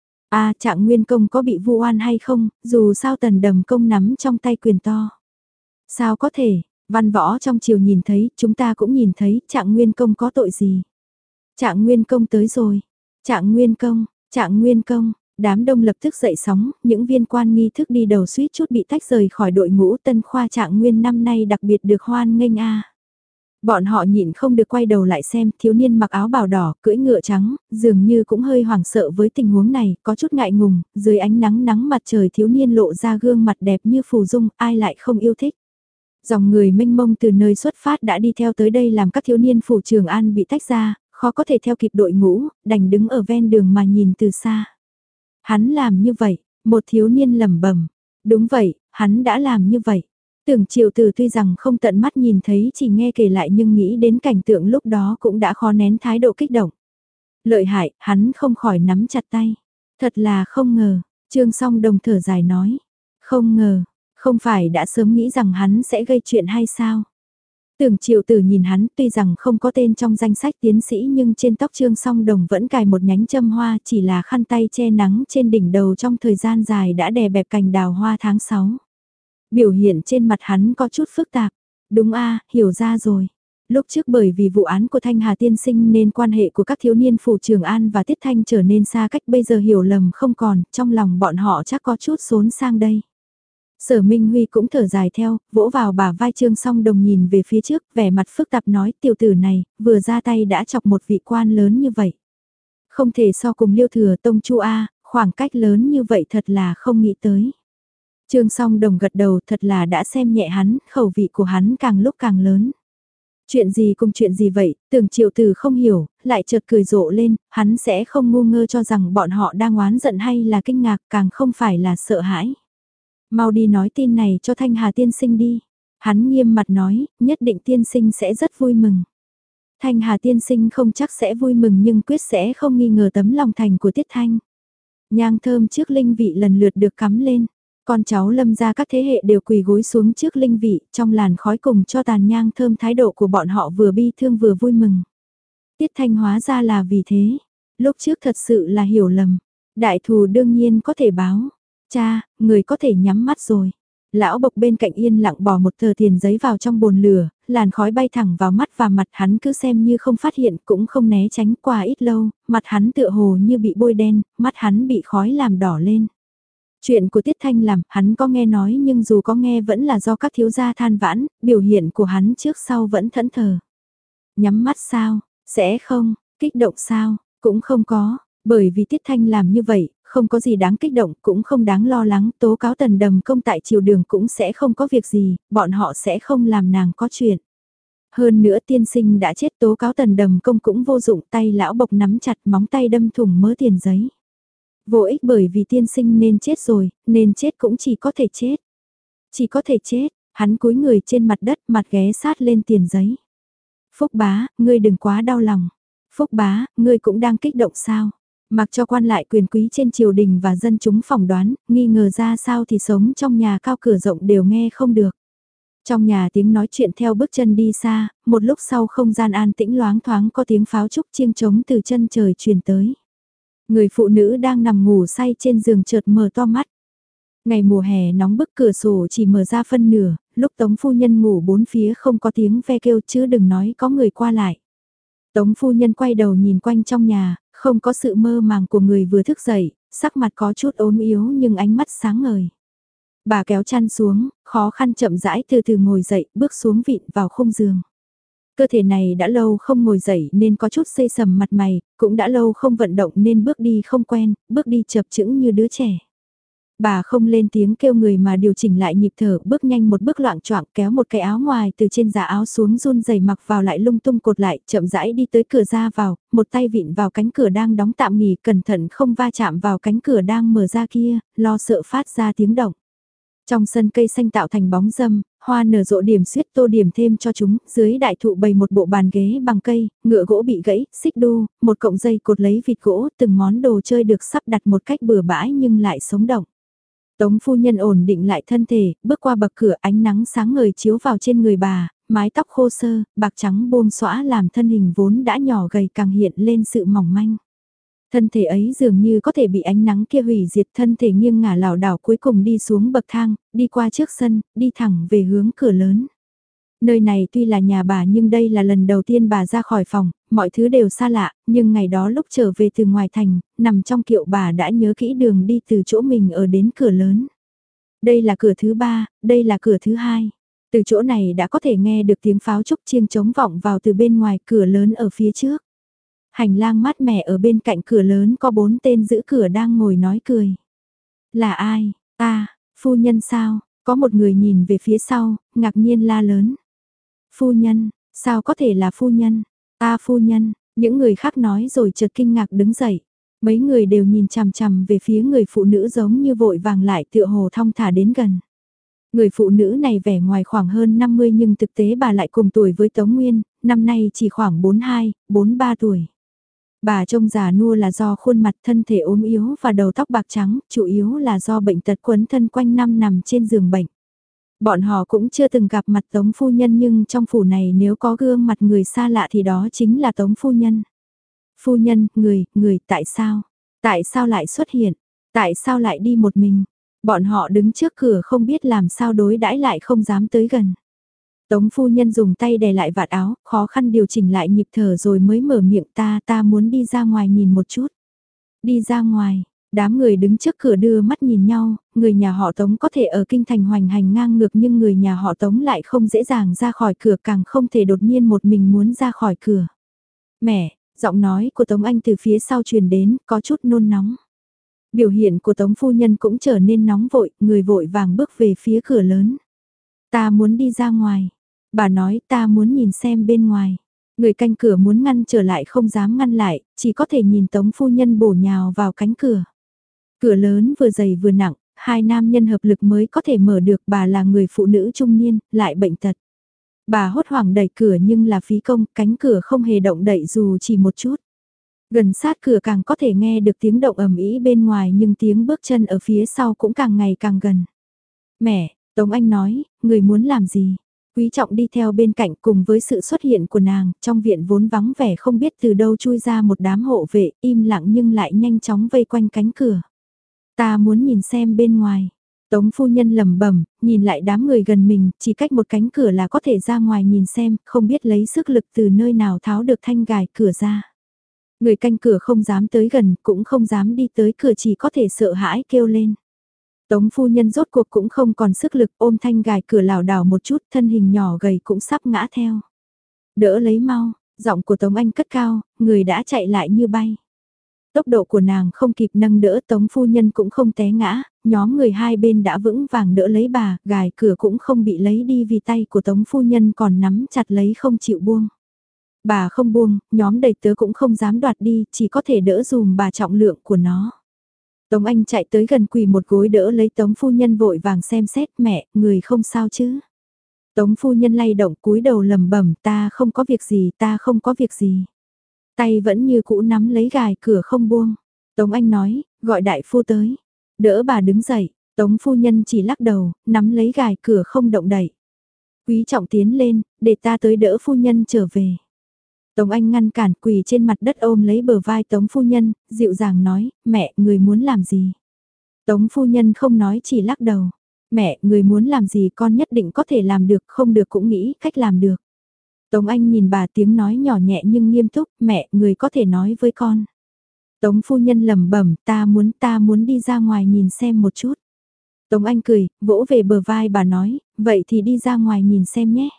À, Trạng Nguyên công có bị vu oan hay không, dù sao Tần Đầm Công nắm trong tay quyền to. Sao có thể, văn võ trong triều nhìn thấy, chúng ta cũng nhìn thấy, Trạng Nguyên công có tội gì. Trạng Nguyên công tới rồi, Trạng Nguyên công, Trạng Nguyên công, Đám đông lập tức dậy sóng, những viên quan nghi thức đi đầu suýt chút bị tách rời khỏi đội ngũ Tân Khoa Trạng Nguyên năm nay đặc biệt được hoan nghênh a. Bọn họ nhịn không được quay đầu lại xem, thiếu niên mặc áo bào đỏ, cưỡi ngựa trắng, dường như cũng hơi hoảng sợ với tình huống này, có chút ngại ngùng, dưới ánh nắng nắng mặt trời thiếu niên lộ ra gương mặt đẹp như phù dung, ai lại không yêu thích. Dòng người mênh mông từ nơi xuất phát đã đi theo tới đây làm các thiếu niên phủ Trường An bị tách ra, khó có thể theo kịp đội ngũ, đành đứng ở ven đường mà nhìn từ xa. Hắn làm như vậy, một thiếu niên lẩm bẩm, đúng vậy, hắn đã làm như vậy. Tưởng Triệu Tử tuy rằng không tận mắt nhìn thấy chỉ nghe kể lại nhưng nghĩ đến cảnh tượng lúc đó cũng đã khó nén thái độ kích động. Lợi hại, hắn không khỏi nắm chặt tay. Thật là không ngờ, Trương Song Đồng thở dài nói. Không ngờ, không phải đã sớm nghĩ rằng hắn sẽ gây chuyện hay sao? Tưởng Triệu Tử nhìn hắn tuy rằng không có tên trong danh sách tiến sĩ nhưng trên tóc Trương Song Đồng vẫn cài một nhánh châm hoa chỉ là khăn tay che nắng trên đỉnh đầu trong thời gian dài đã đè bẹp cành đào hoa tháng sáu. Biểu hiện trên mặt hắn có chút phức tạp. Đúng a, hiểu ra rồi. Lúc trước bởi vì vụ án của Thanh Hà tiên sinh nên quan hệ của các thiếu niên phủ Trường An và Tiết Thanh trở nên xa cách, bây giờ hiểu lầm không còn, trong lòng bọn họ chắc có chút xốn sang đây. Sở Minh Huy cũng thở dài theo, vỗ vào bả vai Trương Song Đồng nhìn về phía trước, vẻ mặt phức tạp nói, tiểu tử này, vừa ra tay đã chọc một vị quan lớn như vậy. Không thể so cùng Liêu Thừa Tông Chu A, khoảng cách lớn như vậy thật là không nghĩ tới. Trương Song Đồng gật đầu, thật là đã xem nhẹ hắn, khẩu vị của hắn càng lúc càng lớn. Chuyện gì cùng chuyện gì vậy, tưởng Triệu Tử không hiểu, lại chợt cười rộ lên, hắn sẽ không ngu ngơ cho rằng bọn họ đang oán giận hay là kinh ngạc, càng không phải là sợ hãi. Mau đi nói tin này cho Thanh Hà tiên sinh đi. Hắn nghiêm mặt nói, nhất định tiên sinh sẽ rất vui mừng. Thanh Hà tiên sinh không chắc sẽ vui mừng nhưng quyết sẽ không nghi ngờ tấm lòng thành của Tiết Thanh. Nhang thơm trước linh vị lần lượt được cắm lên. Con cháu Lâm gia các thế hệ đều quỳ gối xuống trước linh vị, trong làn khói cùng cho tàn nhang thơm, thái độ của bọn họ vừa bi thương vừa vui mừng. Tiết Thanh hóa ra là vì thế. Lúc trước thật sự là hiểu lầm. Đại thù đương nhiên có thể báo. Cha, người có thể nhắm mắt rồi. Lão Bộc bên cạnh yên lặng bỏ một tờ tiền giấy vào trong bồn lửa, làn khói bay thẳng vào mắt và mặt hắn, cứ xem như không phát hiện cũng không né tránh. Qua ít lâu, mặt hắn tựa hồ như bị bôi đen, mắt hắn bị khói làm đỏ lên. Chuyện của Tiết Thanh làm, hắn có nghe nói nhưng dù có nghe vẫn là do các thiếu gia than vãn, biểu hiện của hắn trước sau vẫn thẫn thờ. Nhắm mắt sao? Sẽ không? Kích động sao? Cũng không có, bởi vì Tiết Thanh làm như vậy, không có gì đáng kích động, cũng không đáng lo lắng, tố cáo Tần Đầm Công tại triều đường cũng sẽ không có việc gì, bọn họ sẽ không làm nàng có chuyện. Hơn nữa tiên sinh đã chết, tố cáo Tần Đầm Công cũng vô dụng, tay lão Bộc nắm chặt, móng tay đâm thủng mớ tiền giấy. Vô ích, bởi vì tiên sinh nên chết rồi, nên chết cũng chỉ có thể chết. Chỉ có thể chết, hắn cúi người trên mặt đất, mặt ghé sát lên tiền giấy. Phúc bá, ngươi đừng quá đau lòng. Phúc bá, ngươi cũng đang kích động sao? Mặc cho quan lại quyền quý trên triều đình và dân chúng phỏng đoán, nghi ngờ ra sao thì sống trong nhà cao cửa rộng đều nghe không được. Trong nhà tiếng nói chuyện theo bước chân đi xa, một lúc sau không gian an tĩnh loáng thoáng có tiếng pháo trúc chiêng trống từ chân trời truyền tới. Người phụ nữ đang nằm ngủ say trên giường chợt mở to mắt. Ngày mùa hè nóng bức, cửa sổ chỉ mở ra phân nửa, lúc Tống phu nhân ngủ bốn phía không có tiếng ve kêu chứ đừng nói có người qua lại. Tống phu nhân quay đầu nhìn quanh trong nhà, không có sự mơ màng của người vừa thức dậy, sắc mặt có chút ốm yếu nhưng ánh mắt sáng ngời. Bà kéo chăn xuống, khó khăn chậm rãi từ từ ngồi dậy, bước xuống vịn vào khung giường. Cơ thể này đã lâu không ngồi dậy nên có chút xây sầm mặt mày, cũng đã lâu không vận động nên bước đi không quen, bước đi chập chững như đứa trẻ. Bà không lên tiếng kêu người mà điều chỉnh lại nhịp thở, bước nhanh một bước loạng choạng, kéo một cái áo ngoài từ trên giá áo xuống, run rẩy mặc vào lại lung tung cột lại, chậm rãi đi tới cửa ra vào, một tay vịn vào cánh cửa đang đóng tạm nghỉ, cẩn thận không va chạm vào cánh cửa đang mở ra kia, lo sợ phát ra tiếng động. Trong sân cây xanh tạo thành bóng râm, hoa nở rộ điểm xuyết tô điểm thêm cho chúng, dưới đại thụ bày một bộ bàn ghế bằng cây, ngựa gỗ bị gãy, xích đu, một cọng dây cột lấy vịt gỗ, từng món đồ chơi được sắp đặt một cách bừa bãi nhưng lại sống động. Tống phu nhân ổn định lại thân thể, bước qua bậc cửa, ánh nắng sáng ngời chiếu vào trên người bà, mái tóc khô sơ, bạc trắng buông xõa làm thân hình vốn đã nhỏ gầy càng hiện lên sự mỏng manh. Thân thể ấy dường như có thể bị ánh nắng kia hủy diệt, thân thể nghiêng ngả lảo đảo cuối cùng đi xuống bậc thang, đi qua trước sân, đi thẳng về hướng cửa lớn. Nơi này tuy là nhà bà nhưng đây là lần đầu tiên bà ra khỏi phòng, mọi thứ đều xa lạ, nhưng ngày đó lúc trở về từ ngoài thành, nằm trong kiệu bà đã nhớ kỹ đường đi từ chỗ mình ở đến cửa lớn. Đây là cửa thứ ba, đây là cửa thứ hai. Từ chỗ này đã có thể nghe được tiếng pháo trúc chiêng trống vọng vào từ bên ngoài cửa lớn ở phía trước. Hành lang mát mẻ ở bên cạnh cửa lớn có bốn tên giữ cửa đang ngồi nói cười. Là ai? Ta, phu nhân sao? Có một người nhìn về phía sau, ngạc nhiên la lớn. Phu nhân, sao có thể là phu nhân? Ta phu nhân, những người khác nói rồi chợt kinh ngạc đứng dậy. Mấy người đều nhìn chằm chằm về phía người phụ nữ giống như vội vàng lại tựa hồ thong thả đến gần. Người phụ nữ này vẻ ngoài khoảng hơn năm mươi nhưng thực tế bà lại cùng tuổi với Tống Nguyên, năm nay chỉ khoảng bốn mươi hai, bốn mươi ba tuổi. Bà trông già nua là do khuôn mặt thân thể ốm yếu và đầu tóc bạc trắng, chủ yếu là do bệnh tật quấn thân quanh năm nằm trên giường bệnh. Bọn họ cũng chưa từng gặp mặt Tống phu nhân nhưng trong phủ này nếu có gương mặt người xa lạ thì đó chính là Tống phu nhân. Phu nhân, người, người, tại sao? Tại sao lại xuất hiện? Tại sao lại đi một mình? Bọn họ đứng trước cửa không biết làm sao đối đãi lại không dám tới gần. Tống phu nhân dùng tay đè lại vạt áo, khó khăn điều chỉnh lại nhịp thở rồi mới mở miệng ta ta muốn đi ra ngoài nhìn một chút. Đi ra ngoài, đám người đứng trước cửa đưa mắt nhìn nhau, người nhà họ Tống có thể ở kinh thành hoành hành ngang ngược nhưng người nhà họ Tống lại không dễ dàng ra khỏi cửa càng không thể đột nhiên một mình muốn ra khỏi cửa. Mẹ, giọng nói của Tống Anh từ phía sau truyền đến, có chút nôn nóng. Biểu hiện của Tống phu nhân cũng trở nên nóng vội, người vội vàng bước về phía cửa lớn. Ta muốn đi ra ngoài. Bà nói ta muốn nhìn xem bên ngoài. Người canh cửa muốn ngăn trở lại không dám ngăn lại, chỉ có thể nhìn Tống phu nhân bổ nhào vào cánh cửa. Cửa lớn vừa dày vừa nặng, hai nam nhân hợp lực mới có thể mở được. Bà là người phụ nữ trung niên, lại bệnh tật. Bà hốt hoảng đẩy cửa nhưng là phí công, cánh cửa không hề động đậy dù chỉ một chút. Gần sát cửa càng có thể nghe được tiếng động ầm ĩ bên ngoài nhưng tiếng bước chân ở phía sau cũng càng ngày càng gần. Mẹ, Tống Anh nói, người muốn làm gì? Quý Trọng đi theo bên cạnh cùng với sự xuất hiện của nàng, trong viện vốn vắng vẻ không biết từ đâu chui ra một đám hộ vệ, im lặng nhưng lại nhanh chóng vây quanh cánh cửa. Ta muốn nhìn xem bên ngoài. Tống phu nhân lẩm bẩm, nhìn lại đám người gần mình, chỉ cách một cánh cửa là có thể ra ngoài nhìn xem, không biết lấy sức lực từ nơi nào tháo được thanh gài cửa ra. Người canh cửa không dám tới gần, cũng không dám đi tới cửa chỉ có thể sợ hãi kêu lên. Tống phu nhân rốt cuộc cũng không còn sức lực ôm thanh gài cửa lảo đảo một chút, thân hình nhỏ gầy cũng sắp ngã theo. Đỡ lấy mau, giọng của Tống Anh cất cao, người đã chạy lại như bay. Tốc độ của nàng không kịp nâng đỡ Tống phu nhân cũng không té ngã, nhóm người hai bên đã vững vàng đỡ lấy bà, gài cửa cũng không bị lấy đi vì tay của Tống phu nhân còn nắm chặt lấy không chịu buông. Bà không buông, nhóm đầy tớ cũng không dám đoạt đi, chỉ có thể đỡ dùm bà trọng lượng của nó. Tống Anh chạy tới gần quỳ một gối đỡ lấy Tống phu nhân vội vàng xem xét mẹ, người không sao chứ. Tống phu nhân lay động cúi đầu lầm bẩm ta không có việc gì, ta không có việc gì. Tay vẫn như cũ nắm lấy gài cửa không buông. Tống Anh nói, gọi đại phu tới. Đỡ bà đứng dậy, Tống phu nhân chỉ lắc đầu, nắm lấy gài cửa không động đậy. Quý Trọng tiến lên, để ta tới đỡ phu nhân trở về. Tống Anh ngăn cản quỳ trên mặt đất ôm lấy bờ vai Tống phu nhân, dịu dàng nói, mẹ, người muốn làm gì? Tống phu nhân không nói chỉ lắc đầu. Mẹ, người muốn làm gì con nhất định có thể làm được, không được cũng nghĩ cách làm được. Tống Anh nhìn bà tiếng nói nhỏ nhẹ nhưng nghiêm túc, mẹ, người có thể nói với con. Tống phu nhân lẩm bẩm, ta muốn, ta muốn đi ra ngoài nhìn xem một chút. Tống Anh cười, vỗ về bờ vai bà nói, vậy thì đi ra ngoài nhìn xem nhé.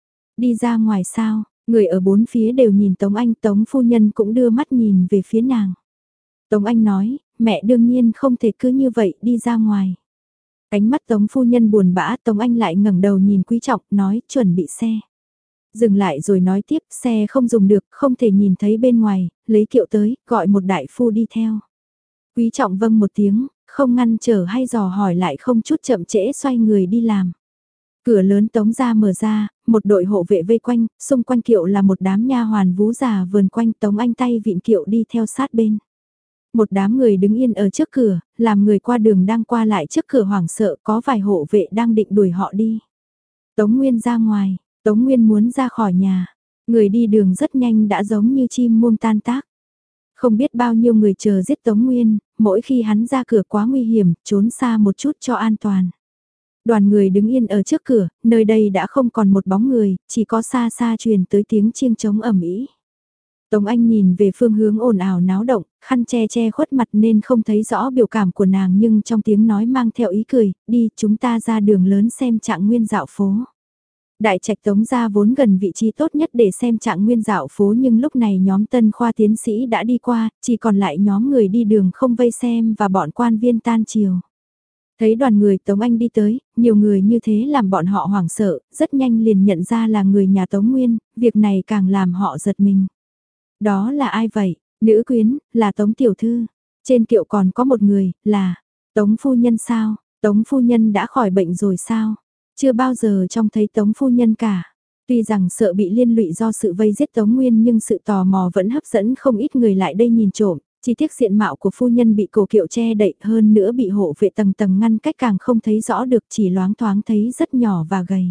Đi ra ngoài sao? Người ở bốn phía đều nhìn Tống Anh, Tống phu nhân cũng đưa mắt nhìn về phía nàng. Tống Anh nói, mẹ đương nhiên không thể cứ như vậy đi ra ngoài. Ánh mắt Tống phu nhân buồn bã, Tống Anh lại ngẩng đầu nhìn Quý Trọng, nói chuẩn bị xe. Dừng lại rồi nói tiếp, xe không dùng được, không thể nhìn thấy bên ngoài, lấy kiệu tới, gọi một đại phu đi theo. Quý Trọng vâng một tiếng, không ngăn trở hay dò hỏi lại không chút chậm trễ xoay người đi làm. Cửa lớn Tống ra mở ra, một đội hộ vệ vây quanh, xung quanh kiệu là một đám nha hoàn vú già vườn quanh Tống Anh tay vịn kiệu đi theo sát bên. Một đám người đứng yên ở trước cửa, làm người qua đường đang qua lại trước cửa hoảng sợ có vài hộ vệ đang định đuổi họ đi. Tống Nguyên ra ngoài, Tống Nguyên muốn ra khỏi nhà, người đi đường rất nhanh đã giống như chim muông tan tác. Không biết bao nhiêu người chờ giết Tống Nguyên, mỗi khi hắn ra cửa quá nguy hiểm, trốn xa một chút cho an toàn. Đoàn người đứng yên ở trước cửa, nơi đây đã không còn một bóng người, chỉ có xa xa truyền tới tiếng chiêng trống ầm ĩ. Tống Anh nhìn về phương hướng ồn ào náo động, khăn che che khuất mặt nên không thấy rõ biểu cảm của nàng, nhưng trong tiếng nói mang theo ý cười, đi chúng ta ra đường lớn xem Trạng Nguyên dạo phố. Đại trạch Tống gia vốn gần vị trí tốt nhất để xem Trạng Nguyên dạo phố, nhưng lúc này nhóm tân khoa tiến sĩ đã đi qua, chỉ còn lại nhóm người đi đường không vây xem và bọn quan viên tan chiều. Thấy đoàn người Tống Anh đi tới, nhiều người như thế làm bọn họ hoảng sợ, rất nhanh liền nhận ra là người nhà Tống Nguyên, việc này càng làm họ giật mình. Đó là ai vậy? Nữ quyến, là Tống Tiểu Thư. Trên kiệu còn có một người, là Tống Phu Nhân sao? Tống Phu Nhân đã khỏi bệnh rồi sao? Chưa bao giờ trông thấy Tống Phu Nhân cả. Tuy rằng sợ bị liên lụy do sự vây giết Tống Nguyên, nhưng sự tò mò vẫn hấp dẫn không ít người lại đây nhìn trộm. Chi tiết diện mạo của phu nhân bị cổ kiệu che đậy, hơn nữa bị hộ vệ tầng tầng ngăn cách, càng không thấy rõ được, chỉ loáng thoáng thấy rất nhỏ và gầy.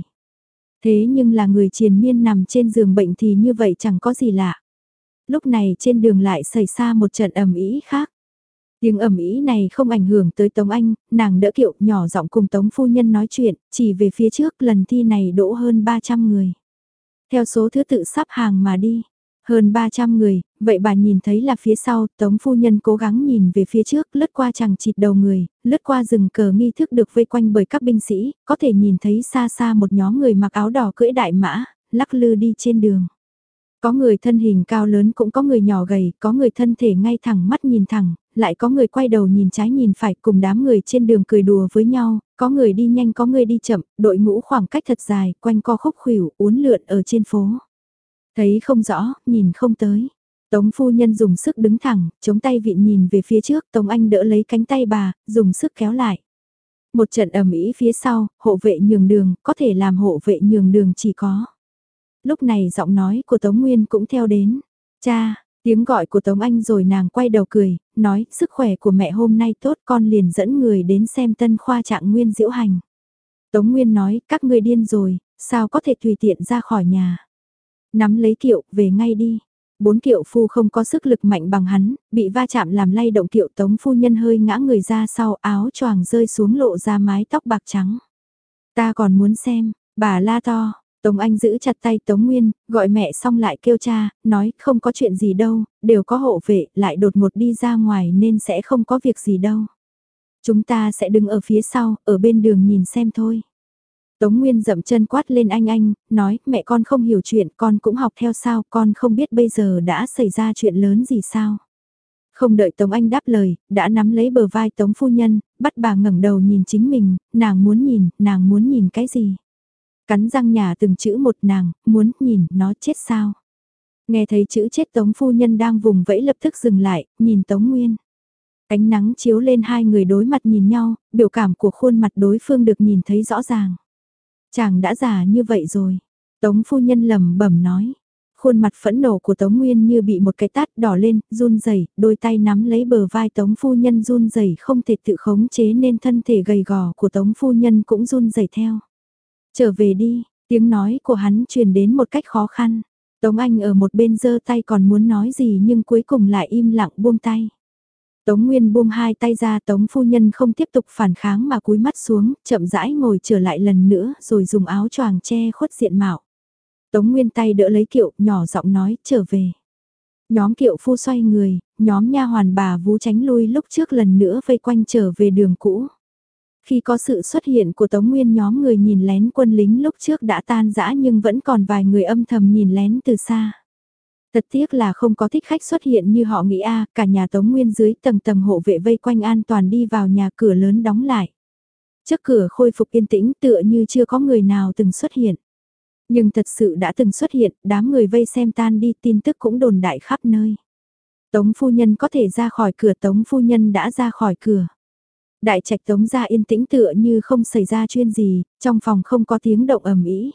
Thế nhưng là người triền miên nằm trên giường bệnh thì như vậy chẳng có gì lạ. Lúc này trên đường lại xảy ra một trận ầm ĩ khác. Tiếng ầm ĩ này không ảnh hưởng tới Tống Anh, nàng đỡ kiệu nhỏ giọng cùng Tống Phu Nhân nói chuyện, chỉ về phía trước lần thi này đỗ hơn ba trăm người. Theo số thứ tự sắp hàng mà đi. Hơn ba trăm người, vậy bà nhìn thấy là phía sau, Tống Phu Nhân cố gắng nhìn về phía trước, lướt qua chằng chịt đầu người, lướt qua rừng cờ nghi thức được vây quanh bởi các binh sĩ, có thể nhìn thấy xa xa một nhóm người mặc áo đỏ cưỡi đại mã, lắc lư đi trên đường. Có người thân hình cao lớn, cũng có người nhỏ gầy, có người thân thể ngay thẳng mắt nhìn thẳng, lại có người quay đầu nhìn trái nhìn phải, cùng đám người trên đường cười đùa với nhau, có người đi nhanh có người đi chậm, đội ngũ khoảng cách thật dài, quanh co khúc khuỷu, uốn lượn ở trên phố. Thấy không rõ, nhìn không tới. Tống Phu Nhân dùng sức đứng thẳng, chống tay vịn nhìn về phía trước, Tống Anh đỡ lấy cánh tay bà, dùng sức kéo lại. Một trận ầm ĩ phía sau, hộ vệ nhường đường, có thể làm hộ vệ nhường đường chỉ có. Lúc này giọng nói của Tống Nguyên cũng theo đến. Cha, tiếng gọi của Tống Anh rồi nàng quay đầu cười, nói sức khỏe của mẹ hôm nay tốt, con liền dẫn người đến xem tân khoa Trạng Nguyên diễu hành. Tống Nguyên nói, các ngươi điên rồi, sao có thể tùy tiện ra khỏi nhà. Nắm lấy kiệu, về ngay đi. Bốn kiệu phu không có sức lực mạnh bằng hắn, bị va chạm làm lay động kiệu. Tống Phu Nhân hơi ngã người ra sau, áo choàng rơi xuống lộ ra mái tóc bạc trắng. Ta còn muốn xem, bà la to. Tống Anh giữ chặt tay Tống Nguyên, gọi mẹ xong lại kêu cha, nói không có chuyện gì đâu, đều có hộ vệ, lại đột ngột đi ra ngoài nên sẽ không có việc gì đâu. Chúng ta sẽ đứng ở phía sau, ở bên đường nhìn xem thôi. Tống Nguyên dậm chân quát lên anh anh, nói mẹ con không hiểu chuyện, con cũng học theo sao, con không biết bây giờ đã xảy ra chuyện lớn gì sao. Không đợi Tống Anh đáp lời, đã nắm lấy bờ vai Tống Phu Nhân, bắt bà ngẩng đầu nhìn chính mình, nàng muốn nhìn, nàng muốn nhìn cái gì. Cắn răng nhả từng chữ một, nàng, muốn nhìn, nó chết sao. Nghe thấy chữ chết, Tống Phu Nhân đang vùng vẫy lập tức dừng lại, nhìn Tống Nguyên. Ánh nắng chiếu lên hai người đối mặt nhìn nhau, biểu cảm của khuôn mặt đối phương được nhìn thấy rõ ràng. Chàng đã già như vậy rồi. Tống Phu Nhân lẩm bẩm nói. Khuôn mặt phẫn nộ của Tống Nguyên như bị một cái tát đỏ lên, run rẩy, đôi tay nắm lấy bờ vai Tống Phu Nhân run rẩy không thể tự khống chế nên thân thể gầy gò của Tống Phu Nhân cũng run rẩy theo. Trở về đi, tiếng nói của hắn truyền đến một cách khó khăn. Tống Anh ở một bên giơ tay còn muốn nói gì nhưng cuối cùng lại im lặng buông tay. Tống Nguyên buông hai tay ra, Tống Phu Nhân không tiếp tục phản kháng mà cúi mắt xuống, chậm rãi ngồi trở lại lần nữa rồi dùng áo choàng che khuất diện mạo. Tống Nguyên tay đỡ lấy kiệu, nhỏ giọng nói, trở về. Nhóm kiệu phu xoay người, nhóm nha hoàn bà vú tránh lui lúc trước lần nữa vây quanh trở về đường cũ. Khi có sự xuất hiện của Tống Nguyên, nhóm người nhìn lén quân lính lúc trước đã tan rã nhưng vẫn còn vài người âm thầm nhìn lén từ xa. Thật tiếc là không có thích khách xuất hiện như họ nghĩ a, cả nhà Tống Nguyên dưới tầng tầng hộ vệ vây quanh an toàn đi vào nhà, cửa lớn đóng lại. Trước cửa khôi phục yên tĩnh tựa như chưa có người nào từng xuất hiện. Nhưng thật sự đã từng xuất hiện, đám người vây xem tan đi, tin tức cũng đồn đại khắp nơi. Tống Phu Nhân có thể ra khỏi cửa, Tống Phu Nhân đã ra khỏi cửa. Đại trạch Tống gia yên tĩnh tựa như không xảy ra chuyện gì, trong phòng không có tiếng động ầm ĩ.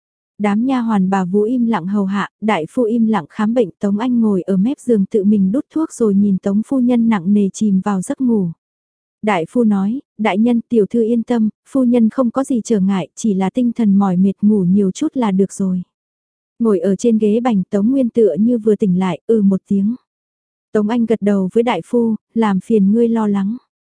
Đám nha hoàn bà vú im lặng hầu hạ, đại phu im lặng khám bệnh, Tống Anh ngồi ở mép giường tự mình đút thuốc rồi nhìn Tống Phu Nhân nặng nề chìm vào giấc ngủ. Đại phu nói, đại nhân tiểu thư yên tâm, phu nhân không có gì trở ngại, chỉ là tinh thần mỏi mệt, ngủ nhiều chút là được rồi. Ngồi ở trên ghế bành, Tống Nguyên tựa như vừa tỉnh lại, ừ một tiếng. Tống Anh gật đầu với đại phu, làm phiền ngươi lo lắng.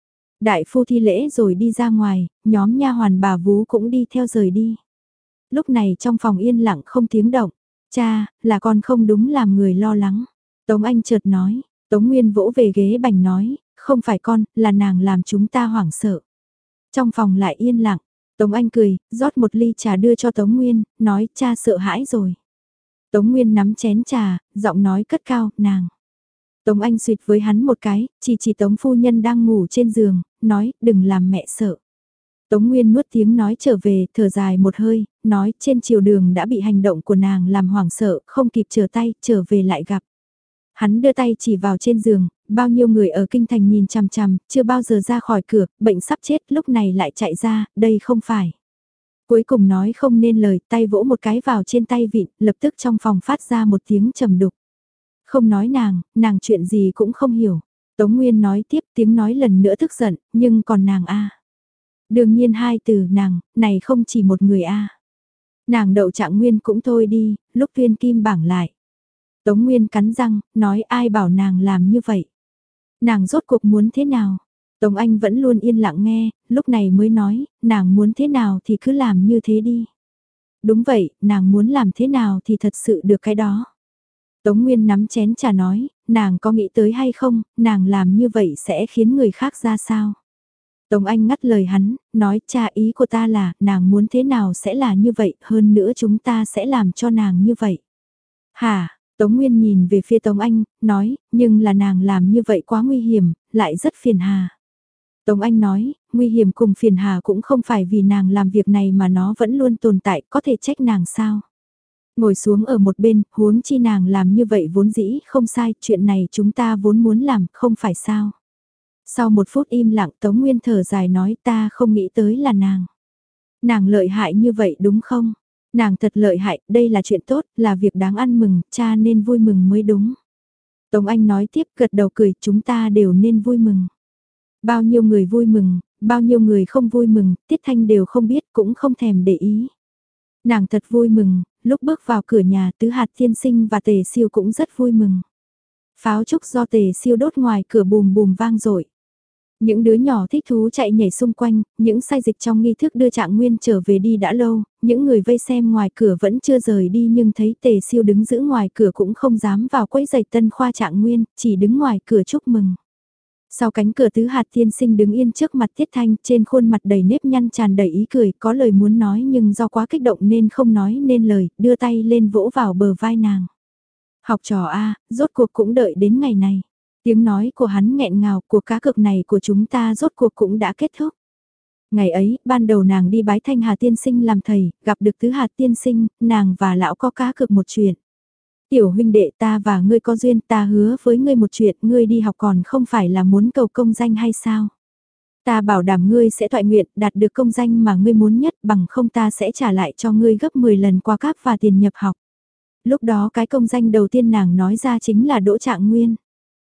Đại phu thi lễ rồi đi ra ngoài, nhóm nha hoàn bà vú cũng đi theo rời đi. Lúc này trong phòng yên lặng không tiếng động. Cha, là con không đúng làm người lo lắng. Tống Anh chợt nói, Tống Nguyên vỗ về ghế bành nói, không phải con, là nàng làm chúng ta hoảng sợ. Trong phòng lại yên lặng, Tống Anh cười, rót một ly trà đưa cho Tống Nguyên, nói cha sợ hãi rồi. Tống Nguyên nắm chén trà, giọng nói cất cao, nàng. Tống Anh suyệt với hắn một cái, chỉ chỉ Tống phu nhân đang ngủ trên giường, nói, đừng làm mẹ sợ. Tống Nguyên nuốt tiếng nói trở về, thở dài một hơi, nói trên chiều đường đã bị hành động của nàng làm hoảng sợ, không kịp trở tay, trở về lại gặp. Hắn đưa tay chỉ vào trên giường, bao nhiêu người ở kinh thành nhìn chằm chằm, chưa bao giờ ra khỏi cửa, bệnh sắp chết, lúc này lại chạy ra, đây không phải. Cuối cùng nói không nên lời, tay vỗ một cái vào trên tay vịn, lập tức trong phòng phát ra một tiếng trầm đục. Không nói nàng, nàng chuyện gì cũng không hiểu. Tống Nguyên nói tiếp tiếng nói lần nữa tức giận, nhưng còn nàng a Đương nhiên hai từ nàng, này không chỉ một người a Nàng đậu Trạng Nguyên cũng thôi đi, lúc Tuyên Kim bảng lại. Tống Nguyên cắn răng, nói ai bảo nàng làm như vậy. Nàng rốt cuộc muốn thế nào? Tống Anh vẫn luôn yên lặng nghe, lúc này mới nói, nàng muốn thế nào thì cứ làm như thế đi. Đúng vậy, nàng muốn làm thế nào thì thật sự được cái đó. Tống Nguyên nắm chén trà nói, nàng có nghĩ tới hay không, nàng làm như vậy sẽ khiến người khác ra sao? Tống Anh ngắt lời hắn, nói cha ý của ta là, nàng muốn thế nào sẽ là như vậy, hơn nữa chúng ta sẽ làm cho nàng như vậy. Hả? Tống Nguyên nhìn về phía Tống Anh, nói, nhưng là nàng làm như vậy quá nguy hiểm, lại rất phiền hà. Tống Anh nói, nguy hiểm cùng phiền hà cũng không phải vì nàng làm việc này mà nó vẫn luôn tồn tại, có thể trách nàng sao? Ngồi xuống ở một bên, huống chi nàng làm như vậy vốn dĩ không sai, chuyện này chúng ta vốn muốn làm, không phải sao? Sau một phút im lặng Tống Nguyên thở dài nói ta không nghĩ tới là nàng. Nàng lợi hại như vậy đúng không? Nàng thật lợi hại, đây là chuyện tốt, là việc đáng ăn mừng, cha nên vui mừng mới đúng. Tống Anh nói tiếp gật đầu cười, chúng ta đều nên vui mừng. Bao nhiêu người vui mừng, bao nhiêu người không vui mừng, Tiết Thanh đều không biết cũng không thèm để ý. Nàng thật vui mừng, lúc bước vào cửa nhà Tứ Hạt Tiên Sinh và Tề Siêu cũng rất vui mừng. Pháo trúc do Tề Siêu đốt ngoài cửa bùm bùm vang dội. Những đứa nhỏ thích thú chạy nhảy xung quanh, những sai dịch trong nghi thức đưa Trạng Nguyên trở về đi đã lâu, những người vây xem ngoài cửa vẫn chưa rời đi nhưng thấy Tề Siêu đứng giữ ngoài cửa cũng không dám vào quấy giày Tân Khoa Trạng Nguyên, chỉ đứng ngoài cửa chúc mừng. Sau cánh cửa Tứ Hạt Tiên Sinh đứng yên trước mặt Tiết Thanh, trên khuôn mặt đầy nếp nhăn tràn đầy ý cười, có lời muốn nói nhưng do quá kích động nên không nói nên lời, đưa tay lên vỗ vào bờ vai nàng. Học trò A, rốt cuộc cũng đợi đến ngày này. Tiếng nói của hắn nghẹn ngào, cuộc cá cược này của chúng ta rốt cuộc cũng đã kết thúc. Ngày ấy, ban đầu nàng đi bái Thanh Hà Tiên Sinh làm thầy, gặp được Tứ Hạt Tiên Sinh, nàng và lão có cá cược một chuyện. Tiểu huynh đệ ta và ngươi có duyên, ta hứa với ngươi một chuyện, ngươi đi học còn không phải là muốn cầu công danh hay sao? Ta bảo đảm ngươi sẽ toại nguyện, đạt được công danh mà ngươi muốn nhất, bằng không ta sẽ trả lại cho ngươi gấp mười lần qua cáp và tiền nhập học. Lúc đó cái công danh đầu tiên nàng nói ra chính là Đỗ Trạng Nguyên.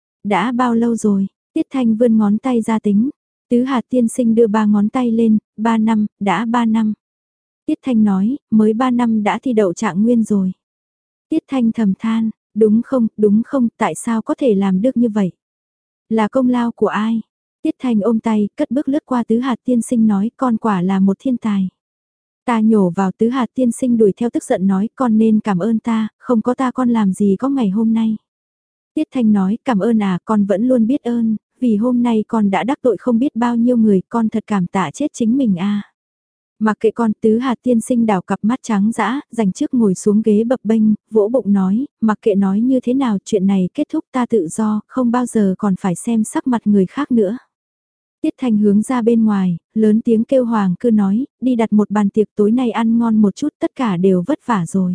Đã bao lâu rồi? Tiết Thanh vươn ngón tay ra tính. Tứ Hạt Tiên Sinh đưa ba ngón tay lên, ba năm, đã ba năm. Tiết Thanh nói, mới ba năm đã thi đậu Trạng Nguyên rồi. Tiết Thanh thầm than, đúng không, đúng không, tại sao có thể làm được như vậy? Là công lao của ai? Tiết Thanh ôm tay, cất bước lướt qua Tứ Hạt Tiên Sinh nói, con quả là một thiên tài. Ta nhổ vào Tứ Hạt Tiên Sinh đuổi theo tức giận nói, con nên cảm ơn ta, không có ta con làm gì có ngày hôm nay. Tiết Thanh nói, cảm ơn à, con vẫn luôn biết ơn, vì hôm nay con đã đắc tội không biết bao nhiêu người, con thật cảm tạ chết chính mình a. Mặc kệ con, Tứ Hạt Tiên Sinh đảo cặp mắt trắng dã, dành trước ngồi xuống ghế bập bênh, vỗ bụng nói, mặc kệ nói như thế nào chuyện này kết thúc ta tự do, không bao giờ còn phải xem sắc mặt người khác nữa. Tiết Thanh hướng ra bên ngoài, lớn tiếng kêu Hoàng cứ nói, đi đặt một bàn tiệc tối nay ăn ngon một chút, tất cả đều vất vả rồi.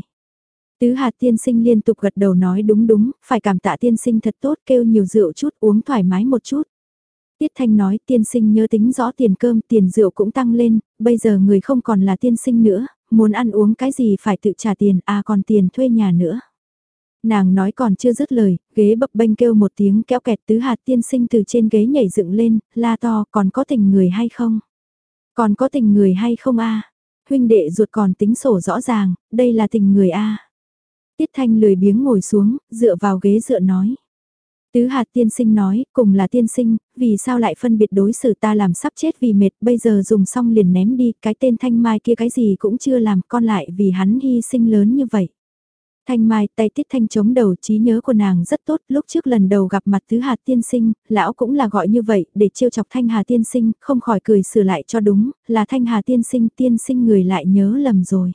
Tứ Hạt Tiên Sinh liên tục gật đầu nói đúng đúng, phải cảm tạ Tiên Sinh thật tốt, kêu nhiều rượu chút, uống thoải mái một chút. Tiết Thanh nói Tiên Sinh nhớ tính rõ tiền cơm, tiền rượu cũng tăng lên, bây giờ người không còn là Tiên Sinh nữa, muốn ăn uống cái gì phải tự trả tiền, à còn tiền thuê nhà nữa. Nàng nói còn chưa dứt lời, ghế bập bênh kêu một tiếng kéo kẹt. Tứ Hạt Tiên Sinh từ trên ghế nhảy dựng lên, la to, còn có tình người hay không? Còn có tình người hay không a? Huynh đệ ruột còn tính sổ rõ ràng, đây là tình người a. Tiết Thanh lười biếng ngồi xuống, dựa vào ghế dựa nói. Tứ hạt tiên sinh nói, cùng là tiên sinh, vì sao lại phân biệt đối xử ta làm sắp chết vì mệt, bây giờ dùng xong liền ném đi, cái tên Thanh Mai kia cái gì cũng chưa làm, con lại vì hắn hy sinh lớn như vậy. Thanh Mai tay Tiết Thanh chống đầu, trí nhớ của nàng rất tốt, lúc trước lần đầu gặp mặt Tứ Hạt tiên sinh, lão cũng là gọi như vậy, để trêu chọc Thanh Hà tiên sinh, không khỏi cười sửa lại cho đúng, là Thanh Hà tiên sinh, tiên sinh người lại nhớ lầm rồi.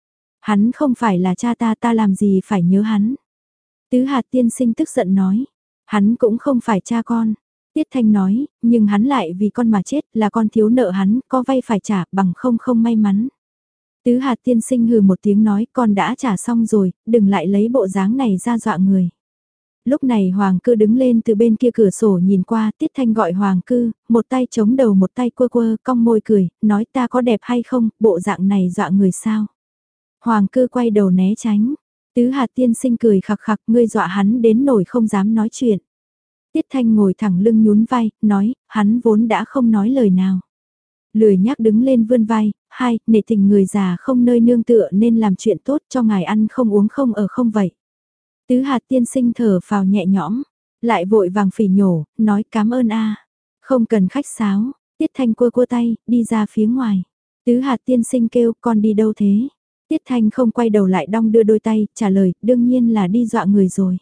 Hắn không phải là cha ta, ta làm gì phải nhớ hắn. Tứ Hạt tiên sinh tức giận nói, hắn cũng không phải cha con. Tiết Thanh nói, nhưng hắn lại vì con mà chết, là con thiếu nợ hắn, có vay phải trả, bằng không không may mắn. Tứ hạt tiên sinh hừ một tiếng nói, con đã trả xong rồi, đừng lại lấy bộ dáng này ra dọa người. Lúc này Hoàng Cư đứng lên từ bên kia cửa sổ nhìn qua, Tiết Thanh gọi Hoàng Cư, một tay chống đầu một tay quơ quơ, cong môi cười, nói ta có đẹp hay không, bộ dạng này dọa người sao. Hoàng Cư quay đầu né tránh, Tứ hạt tiên sinh cười khặc khặc, ngươi dọa hắn đến nổi không dám nói chuyện. Tiết Thanh ngồi thẳng lưng nhún vai, nói, hắn vốn đã không nói lời nào. Lười nhác đứng lên vươn vai, hai, nể tình người già không nơi nương tựa nên làm chuyện tốt cho ngài ăn không uống không ở không vậy. Tứ hạt tiên sinh thở phào nhẹ nhõm, lại vội vàng phỉ nhổ, nói cảm ơn a, không cần khách sáo. Tiết Thanh cua cua tay, đi ra phía ngoài. Tứ hạt tiên sinh kêu, con đi đâu thế? Tiết Thanh không quay đầu lại đong đưa đôi tay, trả lời, đương nhiên là đi dọa người rồi.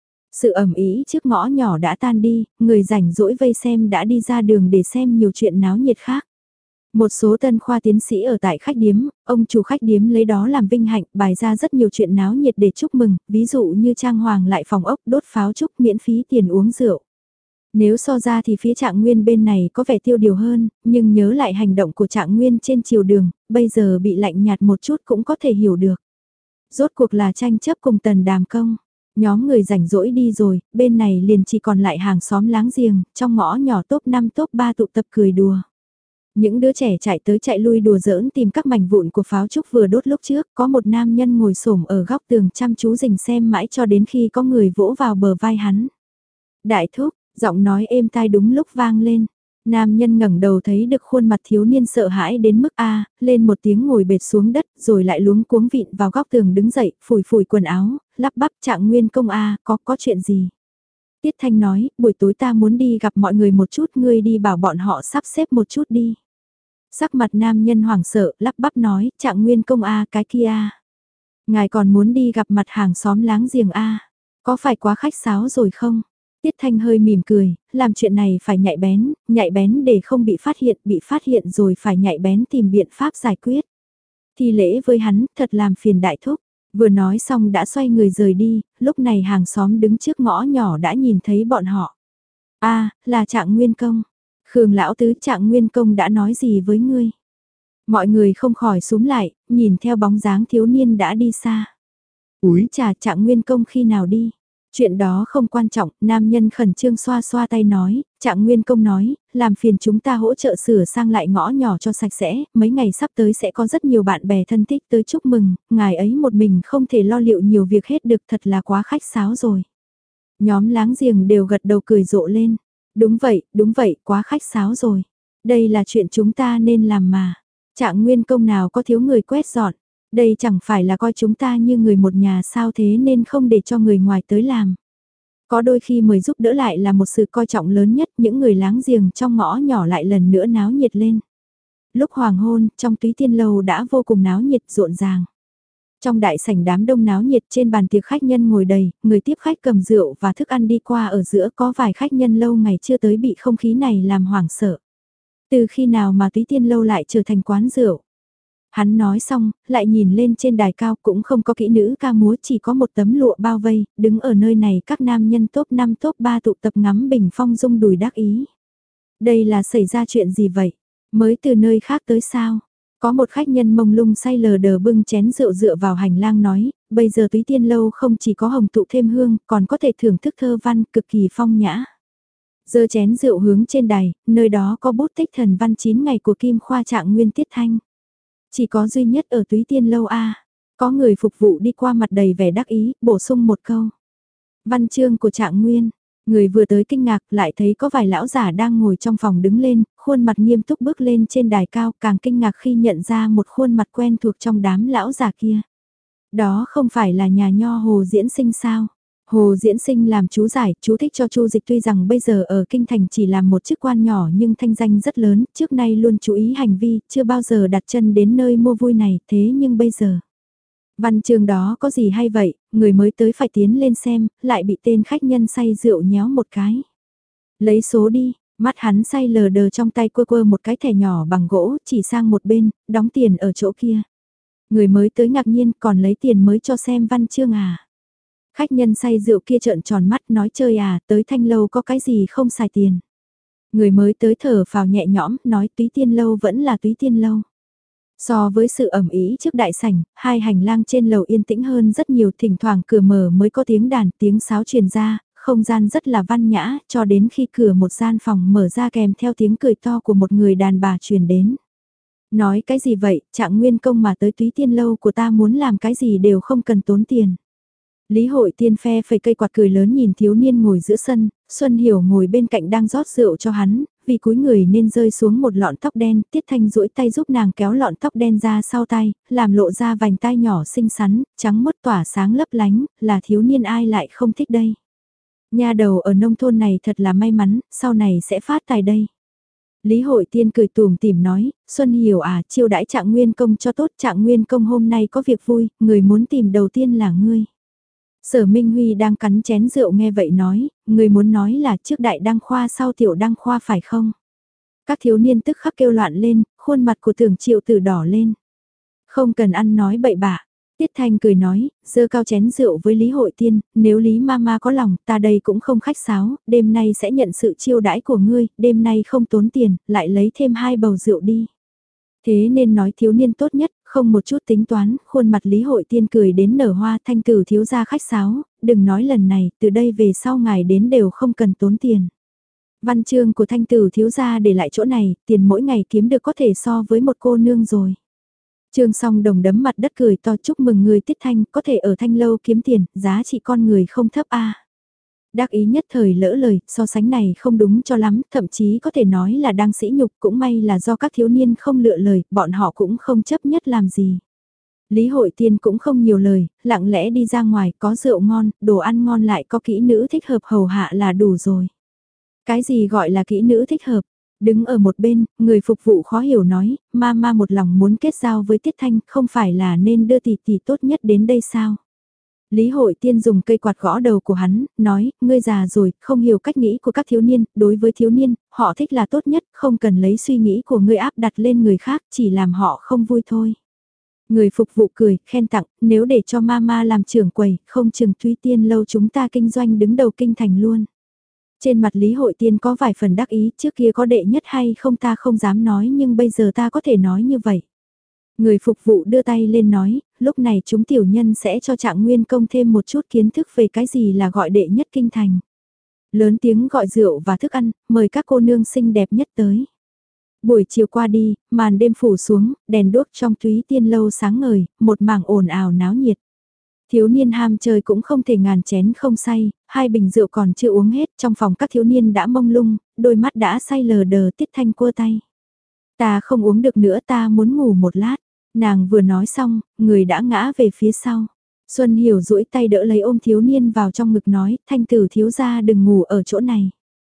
Sự ẩm ý trước ngõ nhỏ đã tan đi, người rảnh rỗi vây xem đã đi ra đường để xem nhiều chuyện náo nhiệt khác. Một số tân khoa tiến sĩ ở tại khách điếm, ông chủ khách điếm lấy đó làm vinh hạnh, bài ra rất nhiều chuyện náo nhiệt để chúc mừng, ví dụ như trang hoàng lại phòng ốc, đốt pháo trúc miễn phí tiền uống rượu. Nếu so ra thì phía Trạng Nguyên bên này có vẻ tiêu điều hơn, nhưng nhớ lại hành động của Trạng Nguyên trên chiều đường, bây giờ bị lạnh nhạt một chút cũng có thể hiểu được. Rốt cuộc là tranh chấp cùng Tần Đàm Công. Nhóm người rảnh rỗi đi rồi, bên này liền chỉ còn lại hàng xóm láng giềng, trong ngõ nhỏ top năm top ba tụ tập cười đùa. Những đứa trẻ chạy tới chạy lui đùa giỡn tìm các mảnh vụn của pháo trúc vừa đốt lúc trước, có một nam nhân ngồi xổm ở góc tường chăm chú rình xem mãi cho đến khi có người vỗ vào bờ vai hắn. Đại thúc, giọng nói êm tai đúng lúc vang lên. Nam nhân ngẩng đầu thấy được khuôn mặt thiếu niên sợ hãi đến mức A, lên một tiếng ngồi bệt xuống đất rồi lại luống cuống vịn vào góc tường đứng dậy, phủi phủi quần áo, lắp bắp Trạng Nguyên công A, có có chuyện gì? Tiết Thanh nói, buổi tối ta muốn đi gặp mọi người một chút, ngươi đi bảo bọn họ sắp xếp một chút đi. Sắc mặt nam nhân hoảng sợ, lắp bắp nói, Trạng Nguyên công A cái kia A. Ngài còn muốn đi gặp mặt hàng xóm láng giềng A, có phải quá khách sáo rồi không? Tiết Thanh hơi mỉm cười, làm chuyện này phải nhạy bén, nhạy bén để không bị phát hiện, bị phát hiện rồi phải nhạy bén tìm biện pháp giải quyết. Thi lễ với hắn, thật làm phiền đại thúc. Vừa nói xong đã xoay người rời đi, lúc này hàng xóm đứng trước ngõ nhỏ đã nhìn thấy bọn họ. A, là Trạng Nguyên công. Khương lão tứ, Trạng Nguyên công đã nói gì với ngươi? Mọi người không khỏi xúm lại, nhìn theo bóng dáng thiếu niên đã đi xa. Úi chà, Trạng Nguyên công khi nào đi? Chuyện đó không quan trọng, nam nhân khẩn trương xoa xoa tay nói, Trạng Nguyên công nói, làm phiền chúng ta hỗ trợ sửa sang lại ngõ nhỏ cho sạch sẽ, mấy ngày sắp tới sẽ có rất nhiều bạn bè thân thích tới chúc mừng, ngài ấy một mình không thể lo liệu nhiều việc hết được, thật là quá khách sáo rồi. Nhóm láng giềng đều gật đầu cười rộ lên, đúng vậy, đúng vậy, quá khách sáo rồi. Đây là chuyện chúng ta nên làm mà. Trạng Nguyên công nào có thiếu người quét dọn. Đây chẳng phải là coi chúng ta như người một nhà sao, thế nên không để cho người ngoài tới làm. Có đôi khi mời giúp đỡ lại là một sự coi trọng lớn nhất, những người láng giềng trong ngõ nhỏ lại lần nữa náo nhiệt lên. Lúc hoàng hôn, trong Túy Tiên Lâu đã vô cùng náo nhiệt rộn ràng. Trong đại sảnh đám đông náo nhiệt, trên bàn tiệc khách nhân ngồi đầy, người tiếp khách cầm rượu và thức ăn đi qua, ở giữa có vài khách nhân lâu ngày chưa tới bị không khí này làm hoảng sợ. Từ khi nào mà Túy Tiên Lâu lại trở thành quán rượu? Hắn nói xong, lại nhìn lên trên đài cao, cũng không có kỹ nữ ca múa, chỉ có một tấm lụa bao vây, đứng ở nơi này các nam nhân top năm top ba tụ tập ngắm bình phong rung đùi đắc ý. Đây là xảy ra chuyện gì vậy? Mới từ nơi khác tới sao? Có một khách nhân mông lung say lờ đờ bưng chén rượu dựa vào hành lang nói, bây giờ Túy Tiên Lâu không chỉ có hồng tụ thêm hương, còn có thể thưởng thức thơ văn cực kỳ phong nhã. Giơ chén rượu hướng trên đài, nơi đó có bút tích thần văn chín ngày của Kim Khoa Trạng Nguyên Tiết Thanh. Chỉ có duy nhất ở Túy Tiên Lâu A, có người phục vụ đi qua mặt đầy vẻ đắc ý, bổ sung một câu. Văn chương của Trạng Nguyên, người vừa tới kinh ngạc lại thấy có vài lão giả đang ngồi trong phòng đứng lên, khuôn mặt nghiêm túc bước lên trên đài cao, càng kinh ngạc khi nhận ra một khuôn mặt quen thuộc trong đám lão giả kia. Đó không phải là nhà nho Hồ Diễn Sinh sao? Hồ Diễn Sinh làm chú giải, chú thích cho Chu Dịch tuy rằng bây giờ ở Kinh Thành chỉ làm một chức quan nhỏ nhưng thanh danh rất lớn, trước nay luôn chú ý hành vi, chưa bao giờ đặt chân đến nơi mua vui này, thế nhưng bây giờ. Văn chương đó có gì hay vậy, người mới tới phải tiến lên xem, lại bị tên khách nhân say rượu nhéo một cái. Lấy số đi, mắt hắn say lờ đờ trong tay quơ quơ một cái thẻ nhỏ bằng gỗ, chỉ sang một bên, đóng tiền ở chỗ kia. Người mới tới ngạc nhiên còn lấy tiền mới cho xem văn chương à. Khách nhân say rượu kia trợn tròn mắt nói chơi à, tới Thanh Lâu có cái gì không xài tiền. Người mới tới thở phào nhẹ nhõm, nói Túy Tiên Lâu vẫn là Túy Tiên Lâu. So với sự ẩm ý trước đại sảnh, hai hành lang trên lầu yên tĩnh hơn rất nhiều, thỉnh thoảng cửa mở mới có tiếng đàn, tiếng sáo truyền ra, không gian rất là văn nhã, cho đến khi cửa một gian phòng mở ra kèm theo tiếng cười to của một người đàn bà truyền đến. Nói cái gì vậy, Trạng Nguyên Công mà tới Túy Tiên Lâu của ta muốn làm cái gì đều không cần tốn tiền. Lý Hội Tiên phe phẩy cây quạt cười lớn nhìn thiếu niên ngồi giữa sân, Xuân Hiểu ngồi bên cạnh đang rót rượu cho hắn, vì cúi người nên rơi xuống một lọn tóc đen, Tiết Thanh duỗi tay giúp nàng kéo lọn tóc đen ra sau tay, làm lộ ra vành tai nhỏ xinh xắn, trắng mốt tỏa sáng lấp lánh, là thiếu niên ai lại không thích đây. Nha đầu ở nông thôn này thật là may mắn, sau này sẽ phát tài đây. Lý Hội Tiên cười tùm tìm nói, Xuân Hiểu à, chiêu đãi Trạng Nguyên Công cho tốt, Trạng Nguyên Công hôm nay có việc vui, người muốn tìm đầu tiên là ngươi. Sở Minh Huy đang cắn chén rượu nghe vậy nói, người muốn nói là trước đại đăng khoa sau tiểu đăng khoa phải không? Các thiếu niên tức khắc kêu loạn lên, khuôn mặt của Tưởng Triệu Tử đỏ lên. Không cần ăn nói bậy bạ. Tiết Thanh cười nói, giơ cao chén rượu với Lý Hội Tiên, nếu Lý Mama có lòng, ta đây cũng không khách sáo, đêm nay sẽ nhận sự chiêu đãi của ngươi, đêm nay không tốn tiền, lại lấy thêm hai bầu rượu đi. Thế nên nói thiếu niên tốt nhất, không một chút tính toán, khuôn mặt Lý Hội Tiên cười đến nở hoa, Thanh tử thiếu gia khách sáo, đừng nói lần này, từ đây về sau ngài đến đều không cần tốn tiền. Văn chương của Thanh tử thiếu gia để lại chỗ này, tiền mỗi ngày kiếm được có thể so với một cô nương rồi. Trương Song Đồng đấm mặt đất cười to chúc mừng người Tiết Thanh, có thể ở Thanh Lâu kiếm tiền, giá trị con người không thấp a. Đắc ý nhất thời lỡ lời, so sánh này không đúng cho lắm, thậm chí có thể nói là đang sỉ nhục, cũng may là do các thiếu niên không lựa lời, bọn họ cũng không chấp nhất làm gì. Lý Hội Tiên cũng không nhiều lời, lặng lẽ đi ra ngoài, có rượu ngon, đồ ăn ngon lại có kỹ nữ thích hợp hầu hạ là đủ rồi. Cái gì gọi là kỹ nữ thích hợp? Đứng ở một bên, người phục vụ khó hiểu nói, ma ma một lòng muốn kết giao với Tiết Thanh, không phải là nên đưa tỷ tỷ tốt nhất đến đây sao? Lý Hội Tiên dùng cây quạt gõ đầu của hắn, nói, ngươi già rồi, không hiểu cách nghĩ của các thiếu niên, đối với thiếu niên, họ thích là tốt nhất, không cần lấy suy nghĩ của ngươi áp đặt lên người khác, chỉ làm họ không vui thôi. Người phục vụ cười, khen tặng, nếu để cho mama làm trưởng quầy, không chừng Thúy Tiên Lâu chúng ta kinh doanh đứng đầu kinh thành luôn. Trên mặt Lý Hội Tiên có vài phần đắc ý, trước kia có đệ nhất hay không ta không dám nói nhưng bây giờ ta có thể nói như vậy. Người phục vụ đưa tay lên nói, lúc này chúng tiểu nhân sẽ cho Trạng Nguyên Công thêm một chút kiến thức về cái gì là gọi đệ nhất kinh thành. Lớn tiếng gọi rượu và thức ăn, mời các cô nương xinh đẹp nhất tới. Buổi chiều qua đi, màn đêm phủ xuống, đèn đuốc trong Túy Tiên Lâu sáng ngời, một mảng ồn ào náo nhiệt. Thiếu niên ham chơi cũng không thể ngàn chén không say, hai bình rượu còn chưa uống hết, trong phòng các thiếu niên đã mông lung, đôi mắt đã say lờ đờ. Tiết Thanh cua tay. Ta không uống được nữa, ta muốn ngủ một lát. Nàng vừa nói xong, người đã ngã về phía sau. Xuân Hiểu duỗi tay đỡ lấy ôm thiếu niên vào trong ngực nói, Thanh tử thiếu gia đừng ngủ ở chỗ này.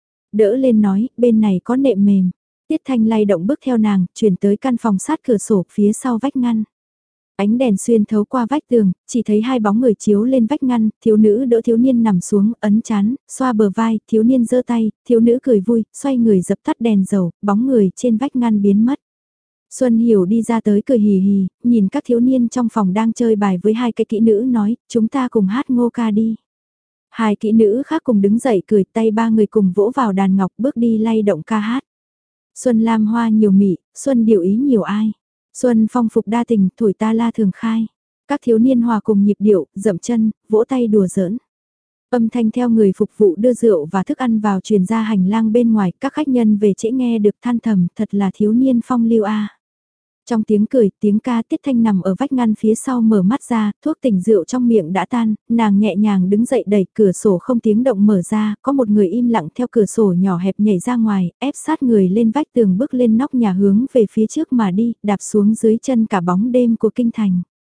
Đỡ lên nói, bên này có nệm mềm. Tiết Thanh lay động bước theo nàng, chuyển tới căn phòng sát cửa sổ phía sau vách ngăn. Ánh đèn xuyên thấu qua vách tường, chỉ thấy hai bóng người chiếu lên vách ngăn, thiếu nữ đỡ thiếu niên nằm xuống, ấn chán, xoa bờ vai, thiếu niên giơ tay, thiếu nữ cười vui, xoay người dập tắt đèn dầu, bóng người trên vách ngăn biến mất. Xuân Hiểu đi ra tới cười hì hì, nhìn các thiếu niên trong phòng đang chơi bài với hai cái kỹ nữ nói, chúng ta cùng hát ngô ca đi. Hai kỹ nữ khác cùng đứng dậy cười, tay ba người cùng vỗ vào đàn ngọc bước đi lay động ca hát. Xuân lam hoa nhiều mị, xuân điều ý nhiều ai. Xuân phong phục đa tình, thổi ta la thường khai. Các thiếu niên hòa cùng nhịp điệu, dậm chân, vỗ tay đùa giỡn. Âm thanh theo người phục vụ đưa rượu và thức ăn vào truyền ra hành lang bên ngoài, các khách nhân về trễ nghe được than thầm, thật là thiếu niên phong lưu a. Trong tiếng cười, tiếng ca, Tiết Thanh nằm ở vách ngăn phía sau mở mắt ra, thuốc tỉnh rượu trong miệng đã tan, nàng nhẹ nhàng đứng dậy đẩy cửa sổ không tiếng động mở ra, có một người im lặng theo cửa sổ nhỏ hẹp nhảy ra ngoài, ép sát người lên vách tường bước lên nóc nhà hướng về phía trước mà đi, đạp xuống dưới chân cả bóng đêm của kinh thành.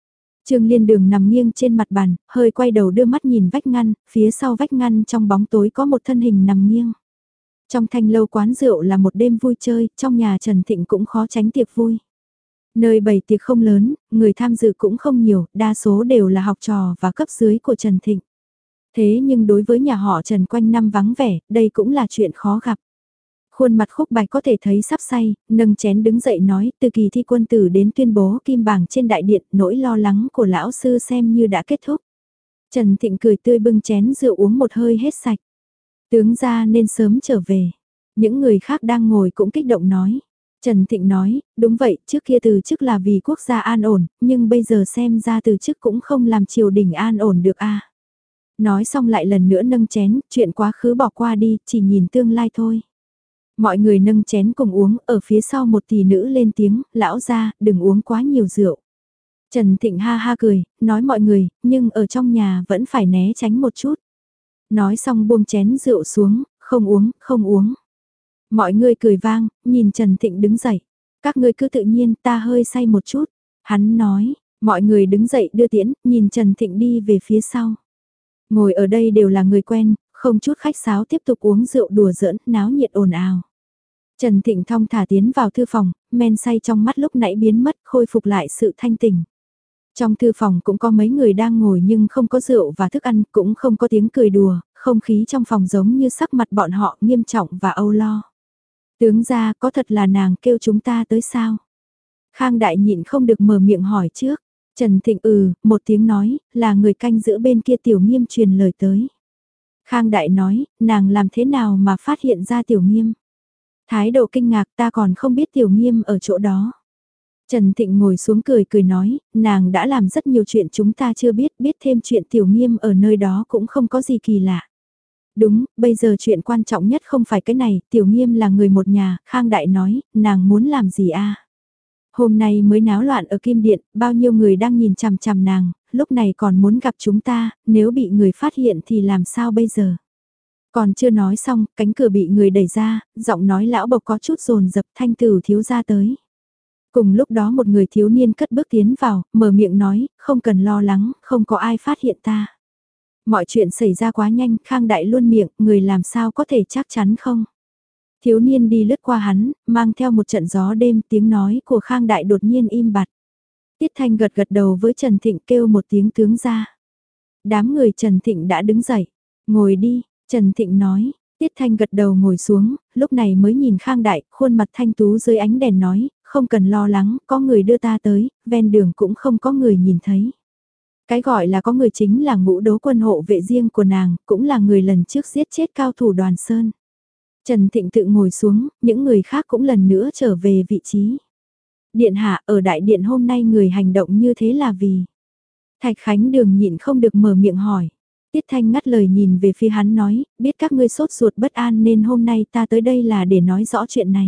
Trương Liên Đường nằm nghiêng trên mặt bàn, hơi quay đầu đưa mắt nhìn vách ngăn, phía sau vách ngăn trong bóng tối có một thân hình nằm nghiêng. Trong thanh lâu quán rượu là một đêm vui chơi, trong nhà Trần Thịnh cũng khó tránh tiệc vui. Nơi bày tiệc không lớn, người tham dự cũng không nhiều, đa số đều là học trò và cấp dưới của Trần Thịnh. Thế nhưng đối với nhà họ Trần quanh năm vắng vẻ, đây cũng là chuyện khó gặp. Khuôn mặt Khúc Bạch có thể thấy sắp say, nâng chén đứng dậy nói, từ kỳ thi quân tử đến tuyên bố kim bảng trên đại điện, nỗi lo lắng của lão sư xem như đã kết thúc. Trần Thịnh cười tươi bưng chén rượu uống một hơi hết sạch. Tướng gia nên sớm trở về. Những người khác đang ngồi cũng kích động nói. Trần Thịnh nói, đúng vậy, trước kia từ chức là vì quốc gia an ổn, nhưng bây giờ xem ra từ chức cũng không làm triều đình an ổn được a. Nói xong lại lần nữa nâng chén, chuyện quá khứ bỏ qua đi, chỉ nhìn tương lai thôi. Mọi người nâng chén cùng uống, ở phía sau một tỷ nữ lên tiếng, lão gia, đừng uống quá nhiều rượu. Trần Thịnh ha ha cười, nói mọi người, nhưng ở trong nhà vẫn phải né tránh một chút. Nói xong buông chén rượu xuống, không uống, không uống. Mọi người cười vang, nhìn Trần Thịnh đứng dậy. Các ngươi cứ tự nhiên, ta hơi say một chút. Hắn nói, mọi người đứng dậy đưa tiễn, nhìn Trần Thịnh đi về phía sau. Ngồi ở đây đều là người quen, không chút khách sáo tiếp tục uống rượu đùa giỡn, náo nhiệt ồn ào. Trần Thịnh thong thả tiến vào thư phòng, men say trong mắt lúc nãy biến mất, khôi phục lại sự thanh tỉnh. Trong thư phòng cũng có mấy người đang ngồi nhưng không có rượu và thức ăn, cũng không có tiếng cười đùa, không khí trong phòng giống như sắc mặt bọn họ nghiêm trọng và âu lo. Tướng gia, có thật là nàng kêu chúng ta tới sao? Khang Đại nhịn không được mở miệng hỏi trước. Trần Thịnh ừ, một tiếng nói, là người canh giữa bên kia Tiểu Nghiêm truyền lời tới. Khang Đại nói, nàng làm thế nào mà phát hiện ra Tiểu Nghiêm? Thái độ kinh ngạc, ta còn không biết Tiểu Nghiêm ở chỗ đó. Trần Thịnh ngồi xuống cười cười nói, nàng đã làm rất nhiều chuyện chúng ta chưa biết, biết thêm chuyện Tiểu Nghiêm ở nơi đó cũng không có gì kỳ lạ. Đúng, bây giờ chuyện quan trọng nhất không phải cái này, Tiểu Nghiêm là người một nhà, Khang Đại nói, nàng muốn làm gì a? Hôm nay mới náo loạn ở Kim Điện, bao nhiêu người đang nhìn chằm chằm nàng, lúc này còn muốn gặp chúng ta, nếu bị người phát hiện thì làm sao bây giờ? Còn chưa nói xong, cánh cửa bị người đẩy ra, giọng nói lão bộc có chút rồn dập, Thanh Tử thiếu gia tới. Cùng lúc đó một người thiếu niên cất bước tiến vào, mở miệng nói, không cần lo lắng, không có ai phát hiện ta. Mọi chuyện xảy ra quá nhanh, Khang Đại luôn miệng, người làm sao có thể chắc chắn không? Thiếu niên đi lướt qua hắn, mang theo một trận gió đêm, tiếng nói của Khang Đại đột nhiên im bặt. Tiết Thanh gật gật đầu với Trần Thịnh kêu một tiếng tướng ra. Đám người Trần Thịnh đã đứng dậy, ngồi đi, Trần Thịnh nói. Tiết Thanh gật đầu ngồi xuống, lúc này mới nhìn Khang Đại, khuôn mặt thanh tú dưới ánh đèn nói, không cần lo lắng, có người đưa ta tới, ven đường cũng không có người nhìn thấy. Cái gọi là có người chính là ngũ đấu quân hộ vệ riêng của nàng, cũng là người lần trước giết chết cao thủ Đoàn Sơn. Trần Thịnh tự ngồi xuống, những người khác cũng lần nữa trở về vị trí. Điện hạ, ở đại điện hôm nay người hành động như thế là vì... Thạch Khánh Đường nhịn không được mở miệng hỏi. Tiết Thanh ngắt lời nhìn về phía hắn nói, biết các ngươi sốt ruột bất an nên hôm nay ta tới đây là để nói rõ chuyện này.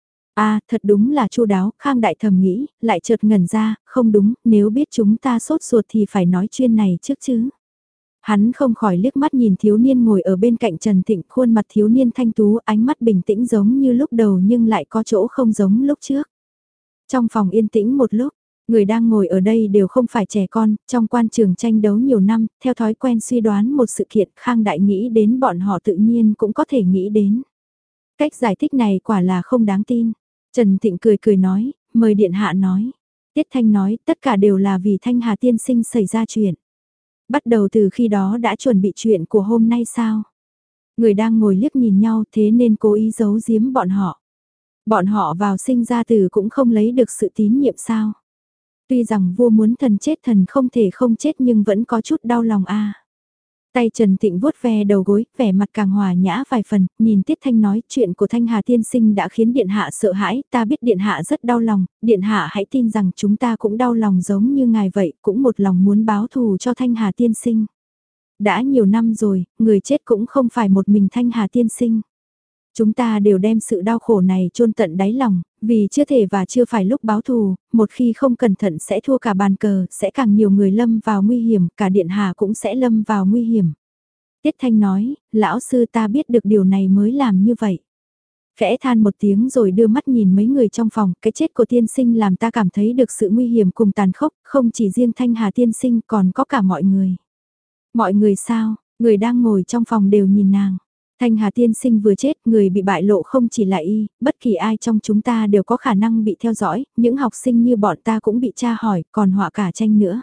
À, thật đúng là chu đáo, Khang Đại thầm nghĩ, lại chợt ngẩn ra, không đúng, nếu biết chúng ta sốt ruột thì phải nói chuyên này trước chứ. Hắn không khỏi liếc mắt nhìn thiếu niên ngồi ở bên cạnh Trần Thịnh, khuôn mặt thiếu niên thanh tú, ánh mắt bình tĩnh giống như lúc đầu nhưng lại có chỗ không giống lúc trước. Trong phòng yên tĩnh một lúc, người đang ngồi ở đây đều không phải trẻ con, trong quan trường tranh đấu nhiều năm, theo thói quen suy đoán một sự kiện Khang Đại nghĩ đến bọn họ tự nhiên cũng có thể nghĩ đến. Cách giải thích này quả là không đáng tin. Trần Thịnh cười cười nói, mời điện hạ nói. Tiết Thanh nói, tất cả đều là vì Thanh Hà tiên sinh xảy ra chuyện. Bắt đầu từ khi đó đã chuẩn bị chuyện của hôm nay sao? Người đang ngồi liếc nhìn nhau thế nên cố ý giấu giếm bọn họ. Bọn họ vào sinh ra từ cũng không lấy được sự tín nhiệm sao? Tuy rằng vua muốn thần chết thần không thể không chết nhưng vẫn có chút đau lòng a. Tay Trần Thịnh vuốt ve đầu gối, vẻ mặt càng hòa nhã vài phần, nhìn Tiết Thanh nói chuyện của Thanh Hà tiên sinh đã khiến Điện Hạ sợ hãi, ta biết Điện Hạ rất đau lòng, Điện Hạ hãy tin rằng chúng ta cũng đau lòng giống như ngài vậy, cũng một lòng muốn báo thù cho Thanh Hà tiên sinh. Đã nhiều năm rồi, người chết cũng không phải một mình Thanh Hà tiên sinh. Chúng ta đều đem sự đau khổ này chôn tận đáy lòng, vì chưa thể và chưa phải lúc báo thù, một khi không cẩn thận sẽ thua cả bàn cờ, sẽ càng nhiều người lâm vào nguy hiểm, cả Điện Hạ cũng sẽ lâm vào nguy hiểm. Tiết Thanh nói, lão sư ta biết được điều này mới làm như vậy. Khẽ than một tiếng rồi đưa mắt nhìn mấy người trong phòng, cái chết của tiên sinh làm ta cảm thấy được sự nguy hiểm cùng tàn khốc, không chỉ riêng Thanh Hà tiên sinh còn có cả mọi người. Mọi người sao, người đang ngồi trong phòng đều nhìn nàng. Thanh Hà tiên sinh vừa chết, người bị bại lộ không chỉ là y, bất kỳ ai trong chúng ta đều có khả năng bị theo dõi, những học sinh như bọn ta cũng bị tra hỏi, còn họa cả tranh nữa.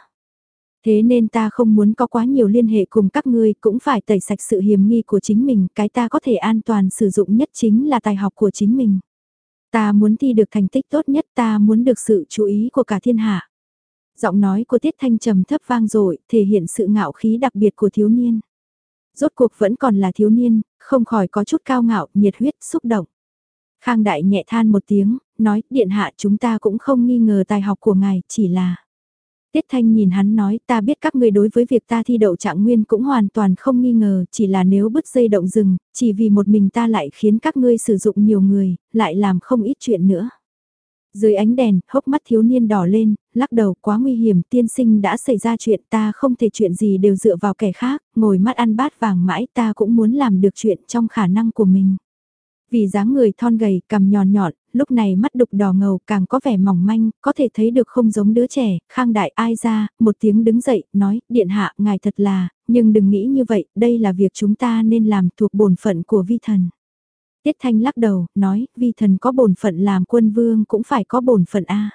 Thế nên ta không muốn có quá nhiều liên hệ cùng các ngươi, cũng phải tẩy sạch sự hiểm nghi của chính mình, cái ta có thể an toàn sử dụng nhất chính là tài học của chính mình. Ta muốn thi được thành tích tốt nhất, ta muốn được sự chú ý của cả thiên hạ. Giọng nói của Tiết Thanh trầm thấp vang dội, thể hiện sự ngạo khí đặc biệt của thiếu niên. Rốt cuộc vẫn còn là thiếu niên, không khỏi có chút cao ngạo, nhiệt huyết, xúc động. Khang Đại nhẹ than một tiếng, nói, điện hạ chúng ta cũng không nghi ngờ tài học của ngài, chỉ là... Tiết Thanh nhìn hắn nói, ta biết các ngươi đối với việc ta thi đậu trạng nguyên cũng hoàn toàn không nghi ngờ, chỉ là nếu bứt dây động rừng, chỉ vì một mình ta lại khiến các ngươi sử dụng nhiều người, lại làm không ít chuyện nữa. Dưới ánh đèn, hốc mắt thiếu niên đỏ lên, lắc đầu quá nguy hiểm, tiên sinh đã xảy ra chuyện, ta không thể chuyện gì đều dựa vào kẻ khác, ngồi mắt ăn bát vàng mãi, ta cũng muốn làm được chuyện trong khả năng của mình. Vì dáng người thon gầy, cằm nhọn nhọn, lúc này mắt đục đỏ ngầu càng có vẻ mỏng manh, có thể thấy được không giống đứa trẻ, Khang Đại ai ra, một tiếng đứng dậy, nói, điện hạ, ngài thật là, nhưng đừng nghĩ như vậy, đây là việc chúng ta nên làm thuộc bổn phận của vi thần. Tiết Thanh lắc đầu, nói, vi thần có bổn phận làm quân vương cũng phải có bổn phận a.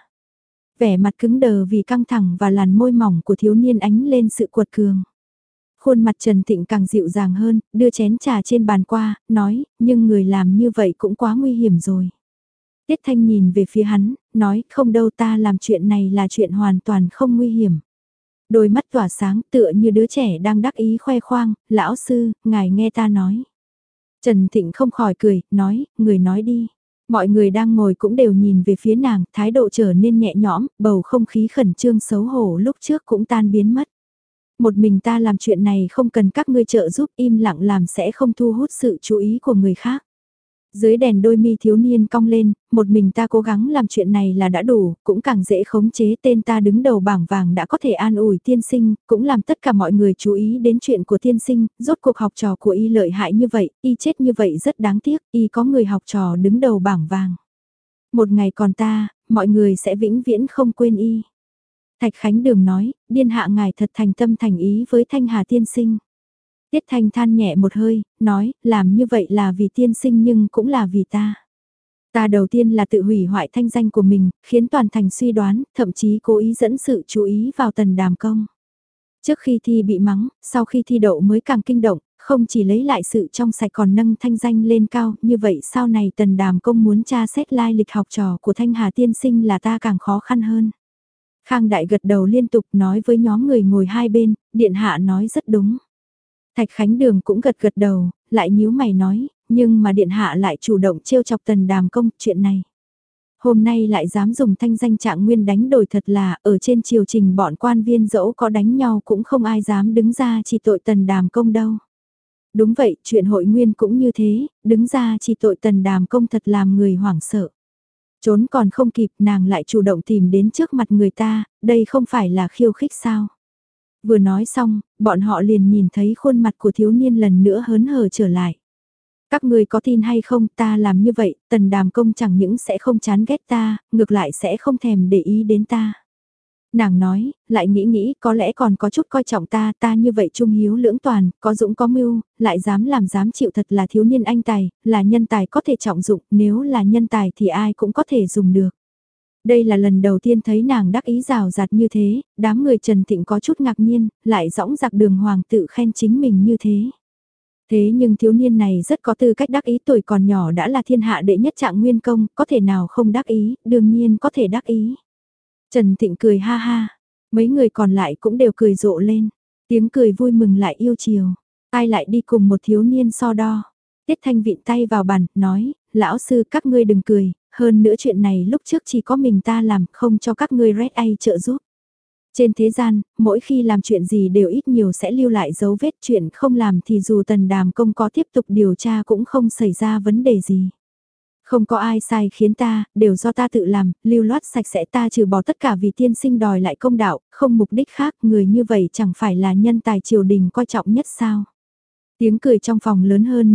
Vẻ mặt cứng đờ vì căng thẳng và làn môi mỏng của thiếu niên ánh lên sự cuột cường. Khuôn mặt Trần Thịnh càng dịu dàng hơn, đưa chén trà trên bàn qua, nói, nhưng người làm như vậy cũng quá nguy hiểm rồi. Tiết Thanh nhìn về phía hắn, nói, không đâu, ta làm chuyện này là chuyện hoàn toàn không nguy hiểm. Đôi mắt tỏa sáng tựa như đứa trẻ đang đắc ý khoe khoang, lão sư, ngài nghe ta nói. Trần Thịnh không khỏi cười, nói, người nói đi. Mọi người đang ngồi cũng đều nhìn về phía nàng, thái độ trở nên nhẹ nhõm, bầu không khí khẩn trương xấu hổ lúc trước cũng tan biến mất. Một mình ta làm chuyện này không cần các ngươi trợ giúp, im lặng làm sẽ không thu hút sự chú ý của người khác. Dưới đèn đôi mi thiếu niên cong lên, một mình ta cố gắng làm chuyện này là đã đủ, cũng càng dễ khống chế, tên ta đứng đầu bảng vàng đã có thể an ủi tiên sinh, cũng làm tất cả mọi người chú ý đến chuyện của tiên sinh, rốt cuộc học trò của y lợi hại như vậy, y chết như vậy rất đáng tiếc, y có người học trò đứng đầu bảng vàng. Một ngày còn ta, mọi người sẽ vĩnh viễn không quên y. Thạch Khánh Đường nói, điên hạ ngài thật thành tâm thành ý với Thanh Hà tiên sinh. Tiết Thanh than nhẹ một hơi, nói, làm như vậy là vì tiên sinh nhưng cũng là vì ta. Ta đầu tiên là tự hủy hoại thanh danh của mình, khiến toàn thành suy đoán, thậm chí cố ý dẫn sự chú ý vào Tần Đàm Công. Trước khi thi bị mắng, sau khi thi đậu mới càng kinh động, không chỉ lấy lại sự trong sạch còn nâng thanh danh lên cao, như vậy sau này Tần Đàm Công muốn tra xét lai lịch học trò của Thanh Hà tiên sinh là ta càng khó khăn hơn. Khang Đại gật đầu liên tục nói với nhóm người ngồi hai bên, điện hạ nói rất đúng. Thạch Khánh Đường cũng gật gật đầu, lại nhíu mày nói, nhưng mà điện hạ lại chủ động trêu chọc Tần Đàm Công chuyện này. Hôm nay lại dám dùng thanh danh Trạng Nguyên đánh đổi, thật là ở trên triều trình bọn quan viên dẫu có đánh nhau cũng không ai dám đứng ra chỉ tội Tần Đàm Công đâu. Đúng vậy, chuyện hội nguyên cũng như thế, đứng ra chỉ tội Tần Đàm Công thật làm người hoảng sợ. Trốn còn không kịp, nàng lại chủ động tìm đến trước mặt người ta, đây không phải là khiêu khích sao? Vừa nói xong, bọn họ liền nhìn thấy khuôn mặt của thiếu niên lần nữa hớn hở trở lại. Các người có tin hay không, ta làm như vậy, Tần Đàm Công chẳng những sẽ không chán ghét ta, ngược lại sẽ không thèm để ý đến ta. Nàng nói, lại nghĩ nghĩ, có lẽ còn có chút coi trọng ta, ta như vậy trung hiếu lưỡng toàn, có dũng có mưu, lại dám làm dám chịu, thật là thiếu niên anh tài, là nhân tài có thể trọng dụng, nếu là nhân tài thì ai cũng có thể dùng được. Đây là lần đầu tiên thấy nàng đắc ý rào rạt như thế, đám người Trần Thịnh có chút ngạc nhiên, lại dõng dạc Đường Hoàng tự khen chính mình như thế. Thế nhưng thiếu niên này rất có tư cách đắc ý, tuổi còn nhỏ đã là thiên hạ đệ nhất Trạng Nguyên công, có thể nào không đắc ý, đương nhiên có thể đắc ý. Trần Thịnh cười ha ha, mấy người còn lại cũng đều cười rộ lên, tiếng cười vui mừng lại yêu chiều, ai lại đi cùng một thiếu niên so đo. Tiết Thanh vịn tay vào bàn, nói, lão sư các ngươi đừng cười, hơn nữa chuyện này lúc trước chỉ có mình ta làm, không cho các ngươi Red A trợ giúp. Trên thế gian, mỗi khi làm chuyện gì đều ít nhiều sẽ lưu lại dấu vết, chuyện không làm thì dù Tần Đàm Công có tiếp tục điều tra cũng không xảy ra vấn đề gì. Không có ai sai khiến ta, đều do ta tự làm, lưu loát sạch sẽ, ta trừ bỏ tất cả vì tiên sinh đòi lại công đạo, không mục đích khác, người như vậy chẳng phải là nhân tài triều đình coi trọng nhất sao. Tiếng cười trong phòng lớn hơn nữa,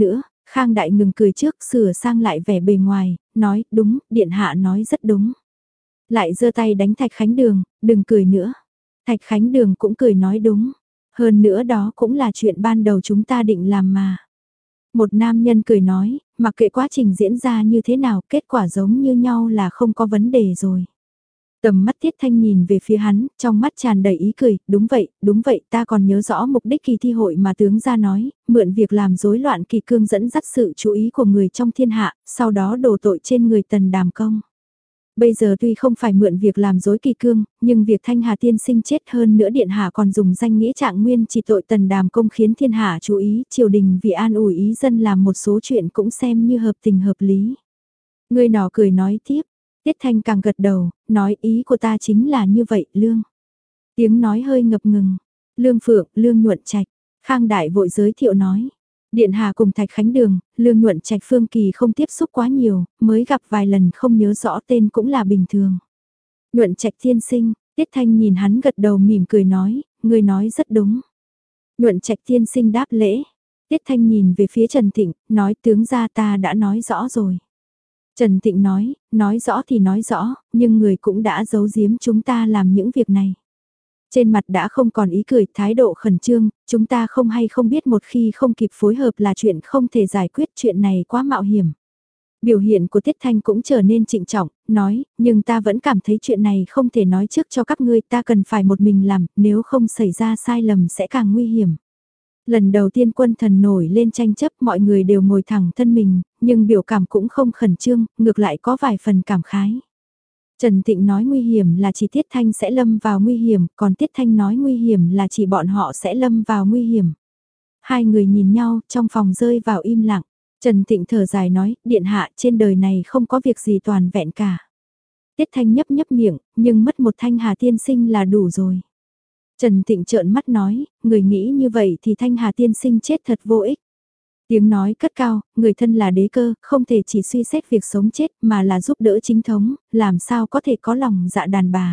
Khang Đại ngừng cười trước, sửa sang lại vẻ bề ngoài, nói, đúng, điện hạ nói rất đúng. Lại giơ tay đánh Thạch Khánh Đường, đừng cười nữa. Thạch Khánh Đường cũng cười nói đúng. Hơn nữa đó cũng là chuyện ban đầu chúng ta định làm mà. Một nam nhân cười nói, mặc kệ quá trình diễn ra như thế nào, kết quả giống như nhau là không có vấn đề rồi. Tầm mắt Tiết Thanh nhìn về phía hắn, trong mắt tràn đầy ý cười, đúng vậy, đúng vậy, ta còn nhớ rõ mục đích kỳ thi hội mà tướng gia nói, mượn việc làm rối loạn kỳ cương dẫn dắt sự chú ý của người trong thiên hạ, sau đó đổ tội trên người Tần Đàm Công. Bây giờ tuy không phải mượn việc làm dối kỳ cương, nhưng việc Thanh Hà tiên sinh chết hơn nữa điện hạ còn dùng danh nghĩa trạng nguyên chỉ tội Tần Đàm Công khiến thiên hạ chú ý, triều đình vì an ủi ý dân làm một số chuyện cũng xem như hợp tình hợp lý. Người nọ cười nói tiếp. Tiết Thanh càng gật đầu, nói ý của ta chính là như vậy, Lương. Tiếng nói hơi ngập ngừng. Lương Phượng, Lương Nhuận Trạch. Khang Đại vội giới thiệu nói. Điện Hà cùng Thạch Khánh Đường, Lương Nhuận Trạch Phương Kỳ không tiếp xúc quá nhiều, mới gặp vài lần không nhớ rõ tên cũng là bình thường. Nhuận Trạch tiên sinh, Tiết Thanh nhìn hắn gật đầu mỉm cười nói, người nói rất đúng. Nhuận Trạch tiên sinh đáp lễ. Tiết Thanh nhìn về phía Trần Thịnh, nói tướng gia ta đã nói rõ rồi. Trần Thịnh nói, nói rõ thì nói rõ, nhưng người cũng đã giấu giếm chúng ta làm những việc này. Trên mặt đã không còn ý cười, thái độ khẩn trương, chúng ta không hay không biết một khi không kịp phối hợp là chuyện không thể giải quyết, chuyện này quá mạo hiểm. Biểu hiện của Tiết Thanh cũng trở nên trịnh trọng, nói, nhưng ta vẫn cảm thấy chuyện này không thể nói trước cho các ngươi, ta cần phải một mình làm, nếu không xảy ra sai lầm sẽ càng nguy hiểm. Lần đầu tiên quân thần nổi lên tranh chấp mọi người đều ngồi thẳng thân mình, nhưng biểu cảm cũng không khẩn trương, ngược lại có vài phần cảm khái. Trần Tịnh nói nguy hiểm là chỉ Tiết Thanh sẽ lâm vào nguy hiểm, còn Tiết Thanh nói nguy hiểm là chỉ bọn họ sẽ lâm vào nguy hiểm. Hai người nhìn nhau, trong phòng rơi vào im lặng. Trần Tịnh thở dài nói, điện hạ trên đời này không có việc gì toàn vẹn cả. Tiết Thanh nhấp nhấp miệng, nhưng mất một Thanh Hà tiên sinh là đủ rồi. Trần Tịnh trợn mắt nói, người nghĩ như vậy thì Thanh Hà tiên sinh chết thật vô ích. Tiếng nói cất cao, người thân là đế cơ, không thể chỉ suy xét việc sống chết mà là giúp đỡ chính thống, làm sao có thể có lòng dạ đàn bà.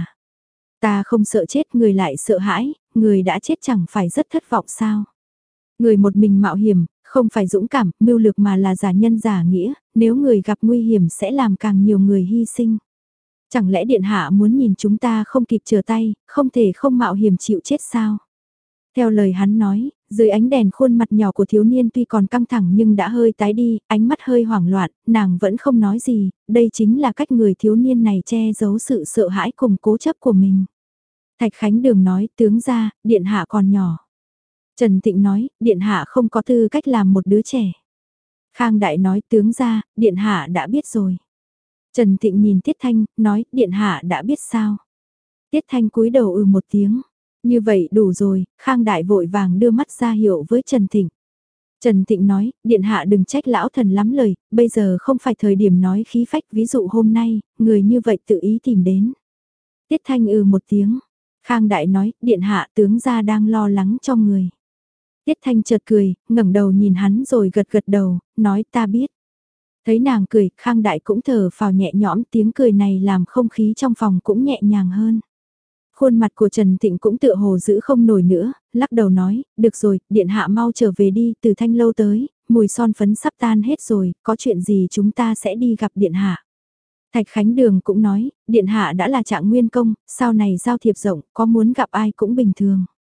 Ta không sợ chết, người lại sợ hãi, người đã chết chẳng phải rất thất vọng sao. Người một mình mạo hiểm, không phải dũng cảm, mưu lược mà là giả nhân giả nghĩa, nếu người gặp nguy hiểm sẽ làm càng nhiều người hy sinh. Chẳng lẽ điện hạ muốn nhìn chúng ta không kịp trở tay, không thể không mạo hiểm chịu chết sao? Theo lời hắn nói, dưới ánh đèn khuôn mặt nhỏ của thiếu niên tuy còn căng thẳng nhưng đã hơi tái đi, ánh mắt hơi hoảng loạn, nàng vẫn không nói gì, đây chính là cách người thiếu niên này che giấu sự sợ hãi cùng cố chấp của mình. Thạch Khánh Đường nói, tướng gia, điện hạ còn nhỏ. Trần Tịnh nói, điện hạ không có tư cách làm một đứa trẻ. Khang Đại nói, tướng gia, điện hạ đã biết rồi. Trần Tịnh nhìn Tiết Thanh, nói, điện hạ đã biết sao. Tiết Thanh cúi đầu ừ một tiếng. Như vậy đủ rồi, Khang Đại vội vàng đưa mắt ra hiệu với Trần Thịnh. Trần Thịnh nói, điện hạ đừng trách lão thần lắm lời, bây giờ không phải thời điểm nói khí phách, ví dụ hôm nay, người như vậy tự ý tìm đến. Tiết Thanh ừ một tiếng. Khang Đại nói, điện hạ tướng gia đang lo lắng cho người. Tiết Thanh chợt cười, ngẩng đầu nhìn hắn rồi gật gật đầu, nói ta biết. Thấy nàng cười, Khang Đại cũng thở phào nhẹ nhõm, tiếng cười này làm không khí trong phòng cũng nhẹ nhàng hơn. Khuôn mặt của Trần Thịnh cũng tựa hồ giữ không nổi nữa, lắc đầu nói, được rồi, điện hạ mau trở về đi, từ Thanh lâu tới, mùi son phấn sắp tan hết rồi, có chuyện gì chúng ta sẽ đi gặp điện hạ. Thạch Khánh Đường cũng nói, điện hạ đã là trạng nguyên công, sau này giao thiệp rộng, có muốn gặp ai cũng bình thường.